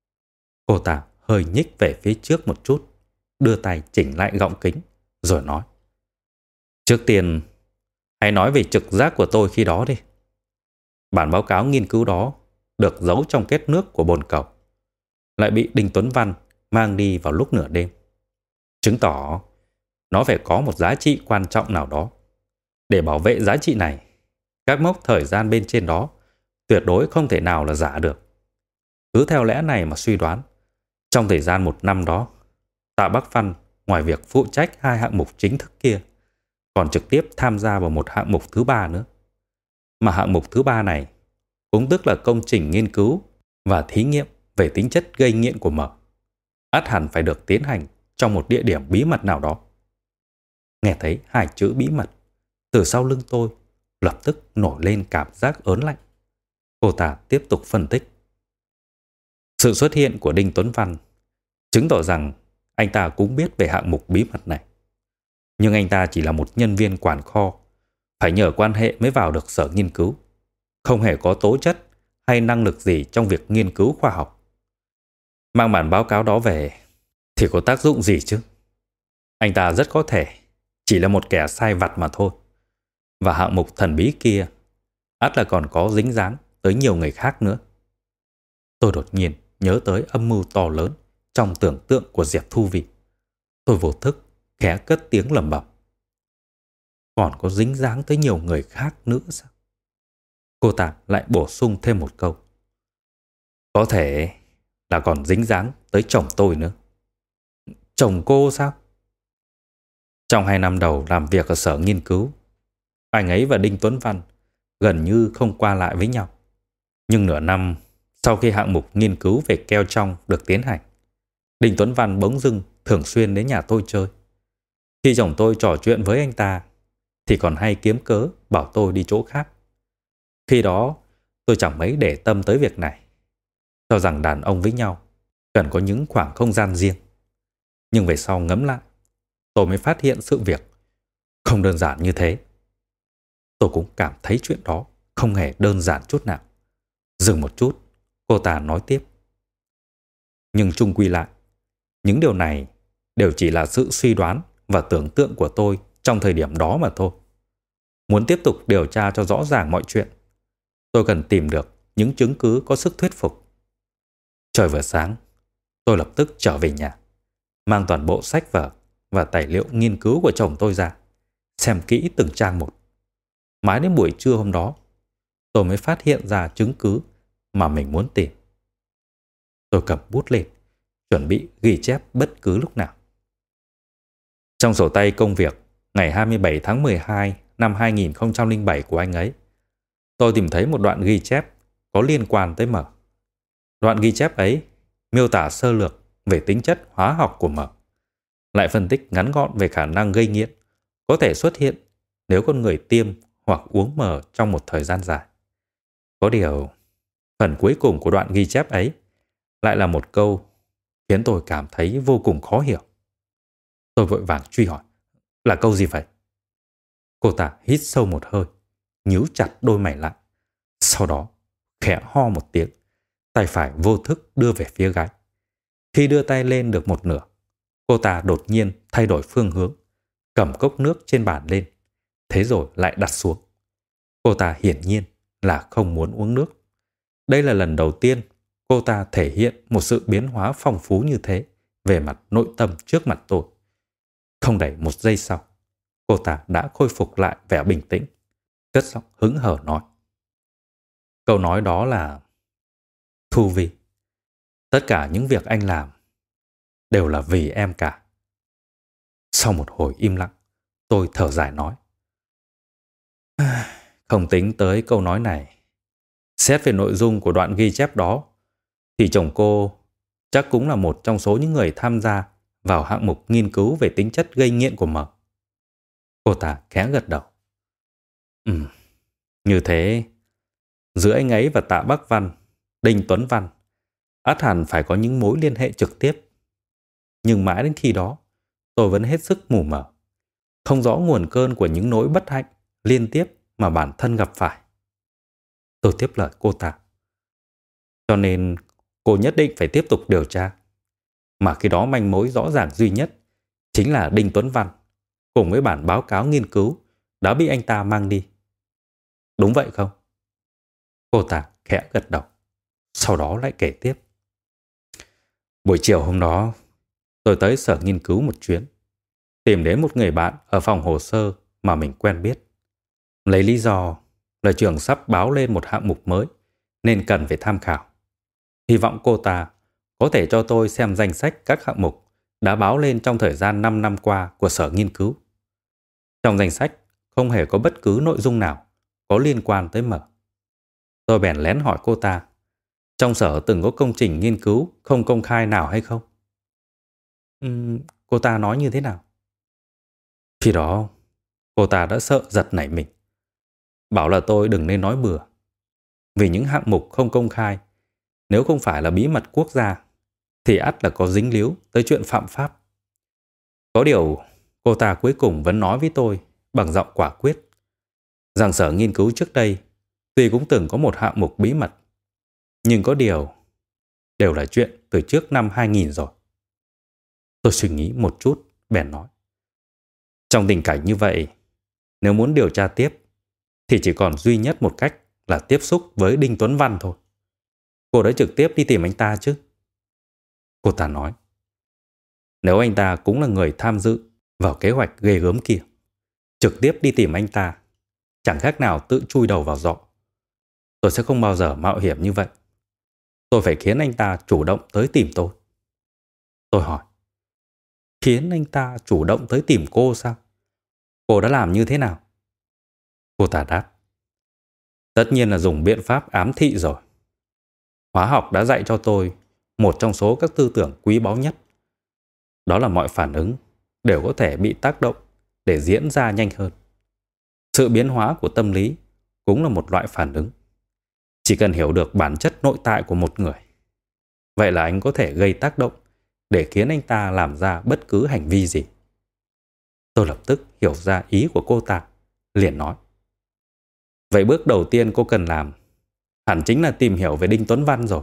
Cô ta hơi nhích về phía trước một chút, đưa tay chỉnh lại gọng kính, rồi nói. Trước tiên, hãy nói về trực giác của tôi khi đó đi. Bản báo cáo nghiên cứu đó được giấu trong két nước của bồn cầu, lại bị Đinh Tuấn Văn mang đi vào lúc nửa đêm. Chứng tỏ nó phải có một giá trị quan trọng nào đó. Để bảo vệ giá trị này, các mốc thời gian bên trên đó tuyệt đối không thể nào là giả được. Cứ theo lẽ này mà suy đoán, trong thời gian 1 năm đó, Tạ Bắc Văn ngoài việc phụ trách 2 hạng mục chính thức kia, còn trực tiếp tham gia vào một hạng mục thứ 3 nữa. Mà hạng mục thứ 3 này cũng tức là công trình nghiên cứu và thí nghiệm về tính chất gây nghiện của mỡ. Ắt hẳn phải được tiến hành trong một địa điểm bí mật nào đó. Nghe thấy 2 chữ bí mật, từ sau lưng tôi lập tức nổi lên cảm giác ớn lạnh. Cô ta tiếp tục phân tích. Sự xuất hiện của Đinh Tuấn Văn chứng tỏ rằng anh ta cũng biết về hạng mục bí mật này. Nhưng anh ta chỉ là một nhân viên quản kho, phải nhờ quan hệ mới vào được sở nghiên cứu, không hề có tố chất hay năng lực gì trong việc nghiên cứu khoa học. Mang bản báo cáo đó về thì có tác dụng gì chứ? Anh ta rất có thể chỉ là một kẻ sai vặt mà thôi. Và hạng mục thần bí kia ắt là còn có dính dáng tới nhiều người khác nữa. Tôi đột nhiên nhớ tới âm mưu to lớn trong tưởng tượng của Diệp Thu Vy. Tôi vô thức khẽ cất tiếng lẩm bẩm. Còn có dính dáng tới nhiều người khác nữa sao? Cô ta lại bổ sung thêm một câu. Có thể là còn dính dáng tới chồng tôi nữa. Chồng cô sao? Trong 2 năm đầu làm việc ở sở nghiên cứu, anh ấy và Đinh Tuấn Văn gần như không qua lại với nhau. Nhưng nửa năm sau khi hạng mục nghiên cứu về keo trong được tiến hành, Đinh Tuấn Văn bỗng dưng thường xuyên đến nhà tôi chơi. Khi chồng tôi trò chuyện với anh ta thì còn hay kiếm cớ bảo tôi đi chỗ khác. Khi đó tôi chẳng mấy để tâm tới việc này, cho rằng đàn ông với nhau cần có những khoảng không gian riêng. Nhưng về sau ngẫm lại, tôi mới phát hiện sự việc không đơn giản như thế. Tôi cũng cảm thấy chuyện đó không hề đơn giản chút nào. Dừng một chút, cô ta nói tiếp. Nhưng chung quy lại, những điều này đều chỉ là sự suy đoán và tưởng tượng của tôi trong thời điểm đó mà thôi. Muốn tiếp tục điều tra cho rõ ràng mọi chuyện, tôi cần tìm được những chứng cứ có sức thuyết phục. Trời vừa sáng, tôi lập tức trở về nhà, mang toàn bộ sách vở và tài liệu nghiên cứu của chồng tôi ra, xem kỹ từng trang một. Mãi đến buổi trưa hôm đó, tôi mới phát hiện ra chứng cứ mà mình muốn tìm. Tôi cầm bút lên, chuẩn bị ghi chép bất cứ lúc nào. Trong sổ tay công việc ngày 27 tháng 12 năm 2007 của anh ấy, tôi tìm thấy một đoạn ghi chép có liên quan tới M. Đoạn ghi chép ấy miêu tả sơ lược về tính chất hóa học của M, lại phân tích ngắn gọn về khả năng gây nghiện có thể xuất hiện nếu con người tiêm hoặc uống M trong một thời gian dài. Có điều, phần cuối cùng của đoạn ghi chép ấy lại là một câu khiến tôi cảm thấy vô cùng khó hiểu. Tôi vội vàng truy hỏi, là câu gì vậy? Cô ta hít sâu một hơi, nhíu chặt đôi mày lại. Sau đó, khẽ ho một tiếng, tay phải vô thức đưa về phía gáy. Khi đưa tay lên được một nửa, cô ta đột nhiên thay đổi phương hướng, cầm cốc nước trên bàn lên, thế rồi lại đặt xuống. Cô ta hiển nhiên là không muốn uống nước. Đây là lần đầu tiên cô ta thể hiện một sự biến hóa phong phú như thế về mặt nội tâm trước mặt tôi. Không đầy một giây sau, cô ta đã khôi phục lại vẻ bình tĩnh, cất giọng hững hờ nói. Câu nói đó là: Thu Vi, tất cả những việc anh làm đều là vì em cả. Sau một hồi im lặng, tôi thở dài nói: Không tính tới câu nói này, xét về nội dung của đoạn ghi chép đó, thì chồng cô chắc cũng là một trong số những người tham gia vào hạng mục nghiên cứu về tính chất gây nghiện của M. Cô ta khẽ gật đầu. Như thế, giữa anh ấy và Tạ Bắc Văn, Đinh Tuấn Văn, ắt hẳn phải có những mối liên hệ trực tiếp. Nhưng mãi đến khi đó, tôi vẫn hết sức mù mờ, không rõ nguồn cơn của những nỗi bất hạnh liên tiếp mà bản thân gặp phải. Tôi tiếp lời cô ta. Cho nên cô nhất định phải tiếp tục điều tra. Mà khi đó manh mối rõ ràng duy nhất chính là Đinh Tuấn Văn cùng với bản báo cáo nghiên cứu đã bị anh ta mang đi. Đúng vậy không? Cô ta khẽ gật đầu, sau đó lại kể tiếp. Buổi chiều hôm đó, tôi tới sở nghiên cứu một chuyến, tìm đến một người bạn ở phòng hồ sơ mà mình quen biết. Lấy lý do là trường sắp báo lên một hạng mục mới nên cần phải tham khảo. Hy vọng cô ta có thể cho tôi xem danh sách các hạng mục đã báo lên trong thời gian 5 năm qua của sở nghiên cứu. Trong danh sách không hề có bất cứ nội dung nào có liên quan tới M. Tôi bèn lén hỏi cô ta, trong sở từng có công trình nghiên cứu không công khai nào hay không? Cô ta nói như thế nào? Khi đó, cô ta đã sợ giật nảy mình, bảo là tôi đừng nên nói bừa. Vì những hạng mục không công khai, nếu không phải là bí mật quốc gia, thì ắt là có dính líu tới chuyện phạm pháp. Có điều, cô ta cuối cùng vẫn nói với tôi bằng giọng quả quyết, rằng sở nghiên cứu trước đây tuy cũng từng có một hạng mục bí mật, nhưng có điều đều là chuyện từ trước năm 2000 rồi. Tôi suy nghĩ một chút, bèn nói. Trong tình cảnh như vậy, nếu muốn điều tra tiếp, thì chỉ còn duy nhất một cách là tiếp xúc với Đinh Tuấn Văn thôi. Cô đã trực tiếp đi tìm anh ta chứ? Cô ta nói. Nếu anh ta cũng là người tham dự vào kế hoạch ghê gớm kia, trực tiếp đi tìm anh ta, chẳng khác nào tự chui đầu vào giọ. Tôi sẽ không bao giờ mạo hiểm như vậy. Tôi phải khiến anh ta chủ động tới tìm tôi. Tôi hỏi. Khiến anh ta chủ động tới tìm cô sao? Cô đã làm như thế nào? Cô ta đáp. Tất nhiên là dùng biện pháp ám thị rồi. Hóa học đã dạy cho tôi một trong số các tư tưởng quý báu nhất. Đó là mọi phản ứng đều có thể bị tác động để diễn ra nhanh hơn. Sự biến hóa của tâm lý cũng là một loại phản ứng. Chỉ cần hiểu được bản chất nội tại của một người, vậy là anh có thể gây tác động để khiến anh ta làm ra bất cứ hành vi gì. Tôi lập tức hiểu ra ý của cô ta, liền nói. Vậy bước đầu tiên cô cần làm hẳn chính là tìm hiểu về Đinh Tuấn Văn rồi.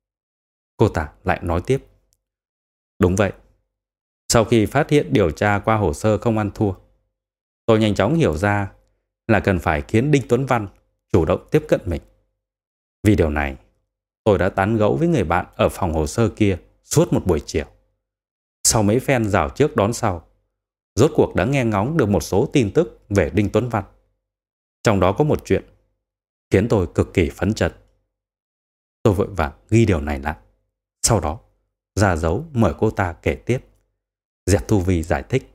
Cô ta lại nói tiếp. Đúng vậy. Sau khi phát hiện điều tra qua hồ sơ không ăn thua, tôi nhanh chóng hiểu ra là cần phải khiến Đinh Tuấn Văn chủ động tiếp cận mình. Vì điều này, tôi đã tán gẫu với người bạn ở phòng hồ sơ kia suốt một buổi chiều. Sau mấy phen rào trước đón sau, rốt cuộc đã nghe ngóng được một số tin tức về Đinh Tuấn Văn. Trong đó có một chuyện, khiến tôi cực kỳ phấn chấn. Tôi vội vàng ghi điều này lại. Sau đó, ra dấu mời cô ta kể tiếp. Diệp Thu Vi giải thích.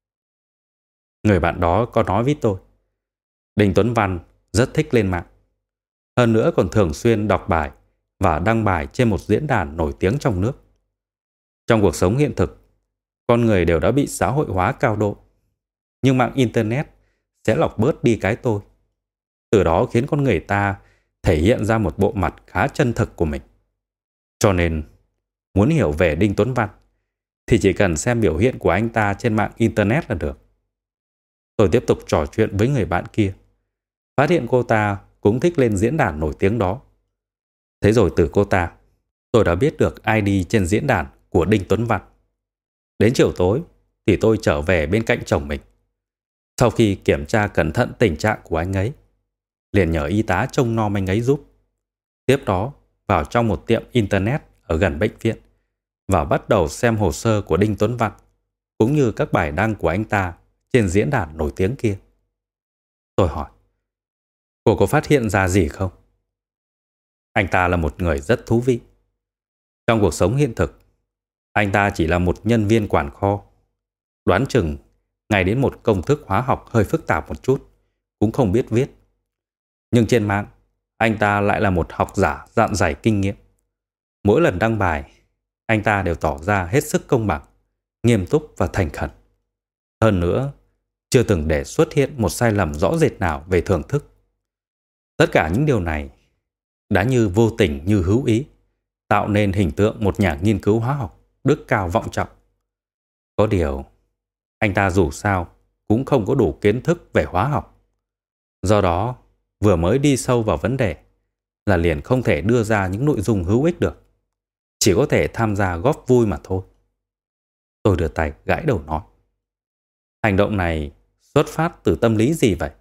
Người bạn đó có nói với tôi, Đinh Tuấn Văn rất thích lên mạng. Hơn nữa còn thường xuyên đọc bài và đăng bài trên một diễn đàn nổi tiếng trong nước. Trong cuộc sống hiện thực, con người đều đã bị xã hội hóa cao độ. Nhưng mạng Internet sẽ lọc bớt đi cái tôi. Từ đó khiến con người ta thể hiện ra một bộ mặt khá chân thực của mình. Cho nên, muốn hiểu về Đinh Tuấn Văn thì chỉ cần xem biểu hiện của anh ta trên mạng Internet là được. Tôi tiếp tục trò chuyện với người bạn kia. Phát hiện cô ta cũng thích lên diễn đàn nổi tiếng đó. Thế rồi từ cô ta, tôi đã biết được ID trên diễn đàn của Đinh Tuấn Văn. Đến chiều tối thì tôi trở về bên cạnh chồng mình. Sau khi kiểm tra cẩn thận tình trạng của anh ấy, liền nhờ y tá trông nom anh ấy giúp. Tiếp đó vào trong một tiệm Internet ở gần bệnh viện và bắt đầu xem hồ sơ của Đinh Tuấn Văn cũng như các bài đăng của anh ta trên diễn đàn nổi tiếng kia. Tôi hỏi, cô có phát hiện ra gì không? Anh ta là một người rất thú vị. Trong cuộc sống hiện thực, anh ta chỉ là một nhân viên quản kho. Đoán chừng ngay đến một công thức hóa học hơi phức tạp một chút cũng không biết viết. Nhưng trên mạng, anh ta lại là một học giả dạn dày kinh nghiệm. Mỗi lần đăng bài, anh ta đều tỏ ra hết sức công bằng, nghiêm túc và thành khẩn. Hơn nữa, chưa từng để xuất hiện một sai lầm rõ rệt nào về thưởng thức. Tất cả những điều này đã như vô tình như hữu ý, tạo nên hình tượng một nhà nghiên cứu hóa học đức cao vọng trọng. Có điều, anh ta dù sao cũng không có đủ kiến thức về hóa học. Do đó, vừa mới đi sâu vào vấn đề là liền không thể đưa ra những nội dung hữu ích được. Chỉ có thể tham gia góp vui mà thôi. Tôi đưa tay gãi đầu nói. Hành động này xuất phát từ tâm lý gì vậy?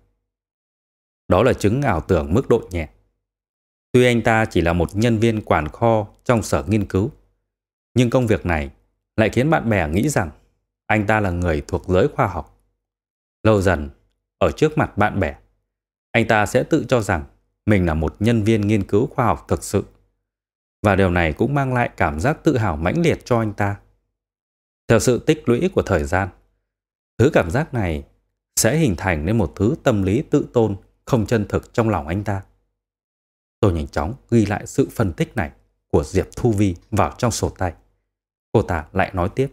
Đó là chứng ảo tưởng mức độ nhẹ. Tuy anh ta chỉ là một nhân viên quản kho trong sở nghiên cứu, nhưng công việc này lại khiến bạn bè nghĩ rằng anh ta là người thuộc giới khoa học. Lâu dần, ở trước mặt bạn bè, anh ta sẽ tự cho rằng mình là một nhân viên nghiên cứu khoa học thực sự. Và điều này cũng mang lại cảm giác tự hào mãnh liệt cho anh ta. Theo sự tích lũy của thời gian, thứ cảm giác này sẽ hình thành nên một thứ tâm lý tự tôn không chân thực trong lòng anh ta. Tôi nhanh chóng ghi lại sự phân tích này của Diệp Thu Vi vào trong sổ tay. Cô ta lại nói tiếp.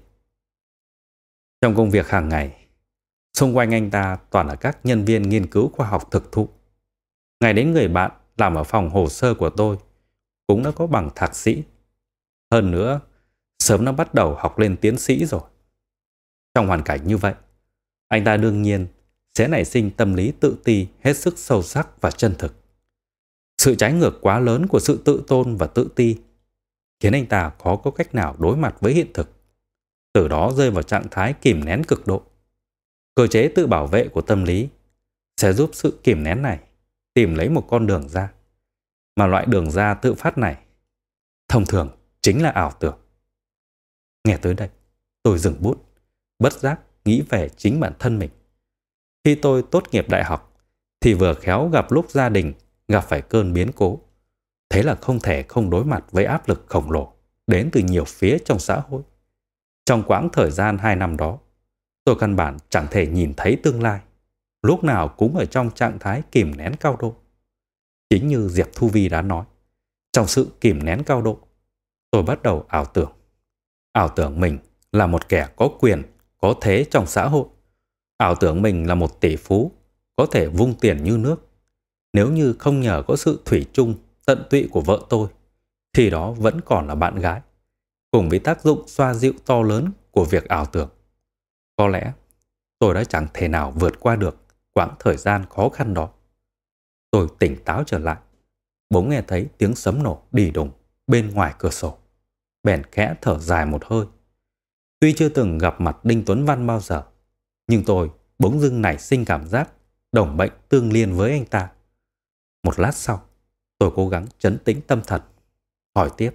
Trong công việc hàng ngày, xung quanh anh ta toàn là các nhân viên nghiên cứu khoa học thực thụ. Ngày đến người bạn làm ở phòng hồ sơ của tôi cũng đã có bằng thạc sĩ. Hơn nữa, sớm đã bắt đầu học lên tiến sĩ rồi. Trong hoàn cảnh như vậy, anh ta đương nhiên sẽ nảy sinh tâm lý tự ti hết sức sâu sắc và chân thực. Sự trái ngược quá lớn của sự tự tôn và tự ti khiến anh ta khó có cách nào đối mặt với hiện thực. Từ đó rơi vào trạng thái kìm nén cực độ. Cơ chế tự bảo vệ của tâm lý sẽ giúp sự kìm nén này tìm lấy một con đường ra. Mà loại đường ra tự phát này thông thường chính là ảo tưởng. Nghe tới đây, tôi dừng bút, bất giác nghĩ về chính bản thân mình. Khi tôi tốt nghiệp đại học thì vừa khéo gặp lúc gia đình gặp phải cơn biến cố. Thế là không thể không đối mặt với áp lực khổng lồ đến từ nhiều phía trong xã hội. Trong quãng thời gian 2 năm đó, tôi căn bản chẳng thể nhìn thấy tương lai, lúc nào cũng ở trong trạng thái kìm nén cao độ. Chính như Diệp Thu Vi đã nói, trong sự kìm nén cao độ, tôi bắt đầu ảo tưởng. Ảo tưởng mình là một kẻ có quyền, có thế trong xã hội. Ảo tưởng mình là một tỷ phú, có thể vung tiền như nước. Nếu như không nhờ có sự thủy chung, tận tụy của vợ tôi, thì đó vẫn còn là bạn gái. Cùng với tác dụng xoa dịu to lớn của việc ảo tưởng, có lẽ tôi đã chẳng thể nào vượt qua được quãng thời gian khó khăn đó. Tôi tỉnh táo trở lại, bỗng nghe thấy tiếng sấm nổ đì đùng bên ngoài cửa sổ. Bèn khẽ thở dài một hơi. Tuy chưa từng gặp mặt Đinh Tuấn Văn bao giờ, nhưng tôi bỗng dưng nảy sinh cảm giác đồng bệnh tương liên với anh ta. Một lát sau, tôi cố gắng trấn tĩnh tâm thần, hỏi tiếp.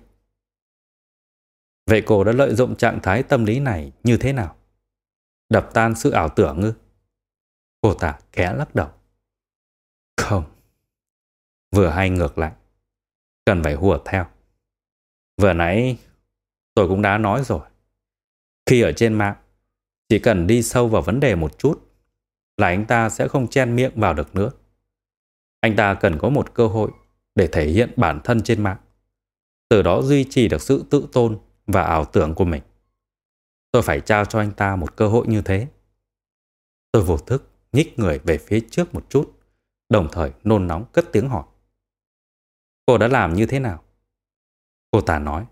Vậy cô đã lợi dụng trạng thái tâm lý này như thế nào? Đập tan sự ảo tưởng ư? Cô ta khẽ lắc đầu. Không. vừa hay ngược lại, cần phải hùa theo. Vừa nãy tôi cũng đã nói rồi, khi ở trên mạng, chỉ cần đi sâu vào vấn đề một chút là anh ta sẽ không chen miệng vào được nữa. Anh ta cần có một cơ hội để thể hiện bản thân trên mạng, từ đó duy trì được sự tự tôn và ảo tưởng của mình. Tôi phải trao cho anh ta một cơ hội như thế. Tôi vô thức nhích người về phía trước một chút, đồng thời nôn nóng cất tiếng hỏi. Cô đã làm như thế nào? Cô ta nói.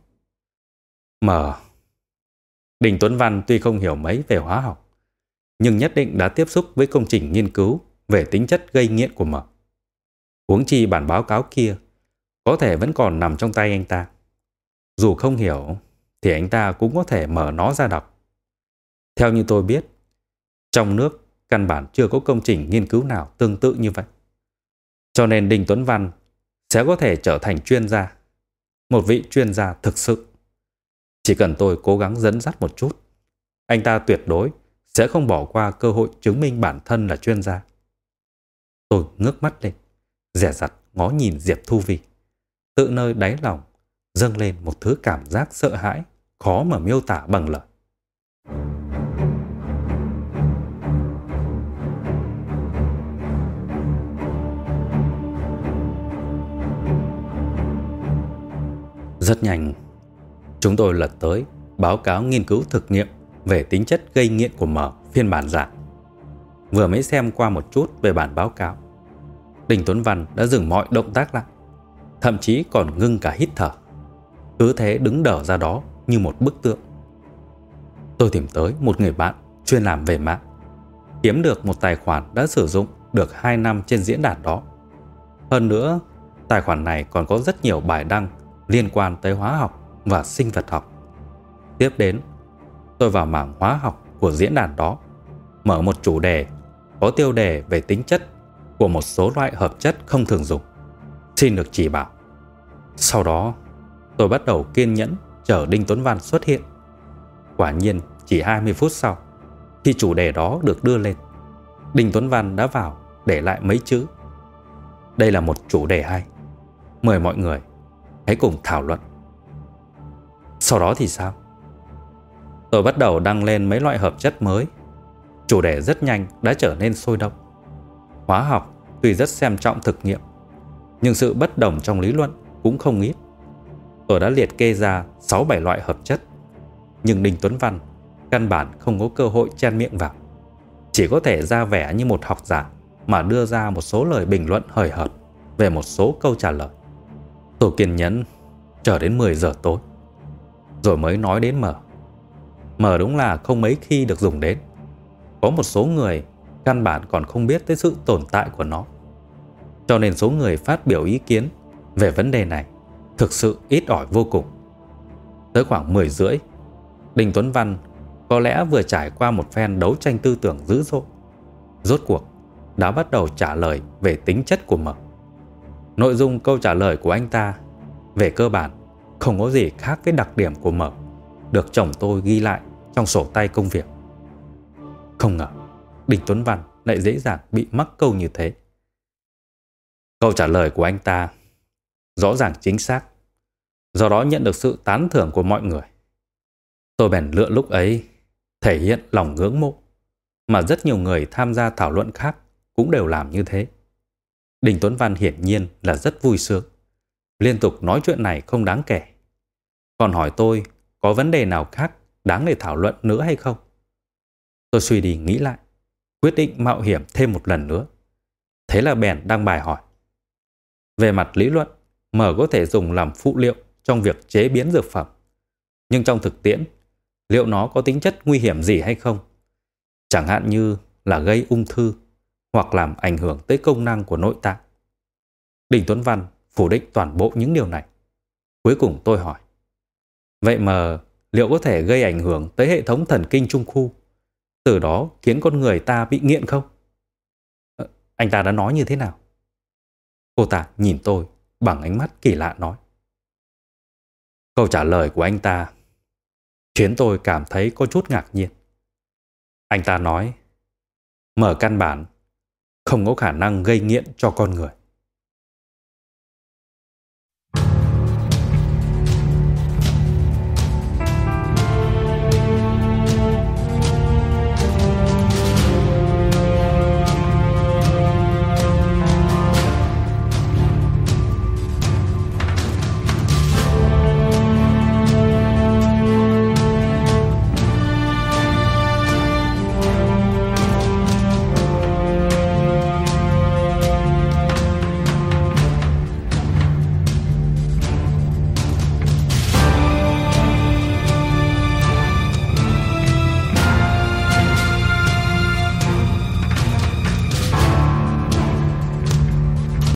Đình Tuấn Văn tuy không hiểu mấy về hóa học, nhưng nhất định đã tiếp xúc với công trình nghiên cứu về tính chất gây nghiện của M. Huống chi bản báo cáo kia có thể vẫn còn nằm trong tay anh ta. Dù không hiểu thì anh ta cũng có thể mở nó ra đọc. Theo như tôi biết, trong nước căn bản chưa có công trình nghiên cứu nào tương tự như vậy. Cho nên Đinh Tuấn Văn sẽ có thể trở thành chuyên gia, một vị chuyên gia thực sự. Chỉ cần tôi cố gắng dẫn dắt một chút, anh ta tuyệt đối sẽ không bỏ qua cơ hội chứng minh bản thân là chuyên gia. Tôi ngước mắt lên, dè dặt ngó nhìn Diệp Thu Vi. Tự nơi đáy lòng dâng lên một thứ cảm giác sợ hãi, khó mà miêu tả bằng lời. Rất nhanh, chúng tôi lật tới báo cáo nghiên cứu thực nghiệm về tính chất gây nghiện của M phiên bản giả. Vừa mới xem qua một chút về bản báo cáo, Đinh Tuấn Văn đã dừng mọi động tác lại, thậm chí còn ngưng cả hít thở, cứ thế đứng đờ ra đó như một bức tượng. Tôi tìm tới một người bạn chuyên làm về mạng, kiếm được một tài khoản đã sử dụng được 2 năm trên diễn đàn đó. Hơn nữa, tài khoản này còn có rất nhiều bài đăng liên quan tới hóa học và sinh vật học. Tiếp đến, tôi vào mảng hóa học của diễn đàn đó, mở một chủ đề có tiêu đề về tính chất của một số loại hợp chất không thường dùng, xin được chỉ bảo. Sau đó, tôi bắt đầu kiên nhẫn chờ Đinh Tuấn Văn xuất hiện. Quả nhiên, chỉ 20 phút sau, khi chủ đề đó được đưa lên, Đinh Tuấn Văn đã vào để lại mấy chữ. Đây là một chủ đề hay, mời mọi người hãy cùng thảo luận. Sau đó thì sao? Tôi bắt đầu đăng lên mấy loại hợp chất mới. Chủ đề rất nhanh đã trở nên sôi động. Hóa học tuy rất xem trọng thực nghiệm, nhưng sự bất đồng trong lý luận cũng không ít. Tôi đã liệt kê ra 6-7 loại hợp chất, nhưng Đinh Tuấn Văn căn bản không có cơ hội chen miệng vào, chỉ có thể ra vẻ như một học giả mà đưa ra một số lời bình luận hời hợt về một số câu trả lời. Tôi kiên nhẫn chờ đến 10 giờ tối, rồi mới nói đến M. M đúng là không mấy khi được dùng đến. Có một số người căn bản còn không biết tới sự tồn tại của nó. Cho nên số người phát biểu ý kiến về vấn đề này thực sự ít ỏi vô cùng. Tới khoảng 10 rưỡi, Đinh Tuấn Văn có lẽ vừa trải qua một phen đấu tranh tư tưởng dữ dội, rốt cuộc đã bắt đầu trả lời về tính chất của M. Nội dung câu trả lời của anh ta về cơ bản không có gì khác với đặc điểm của M được chồng tôi ghi lại trong sổ tay công việc. Không ngờ Đinh Tuấn Văn lại dễ dàng bị mắc câu như thế. Câu trả lời của anh ta rõ ràng chính xác, do đó nhận được sự tán thưởng của mọi người. Tôi bèn lựa lúc ấy thể hiện lòng ngưỡng mộ, mà rất nhiều người tham gia thảo luận khác cũng đều làm như thế. Đinh Tuấn Văn hiển nhiên là rất vui sướng, liên tục nói chuyện này không đáng kể, còn hỏi tôi có vấn đề nào khác đáng để thảo luận nữa hay không. Tôi suy đi nghĩ lại, quyết định mạo hiểm thêm một lần nữa. Thế là bèn đăng bài hỏi. Về mặt lý luận, M có thể dùng làm phụ liệu trong việc chế biến dược phẩm, nhưng trong thực tiễn, liệu nó có tính chất nguy hiểm gì hay không? Chẳng hạn như là gây ung thư hoặc làm ảnh hưởng tới công năng của nội tạng. Đinh Tuấn Văn phủ định toàn bộ những điều này. Cuối cùng tôi hỏi, vậy mà liệu có thể gây ảnh hưởng tới hệ thống thần kinh trung khu, từ đó khiến con người ta bị nghiện không? Anh ta đã nói như thế nào? Cô ta nhìn tôi bằng ánh mắt kỳ lạ nói. Câu trả lời của anh ta khiến tôi cảm thấy có chút ngạc nhiên. Anh ta nói, M căn bản không có khả năng gây nghiện cho con người.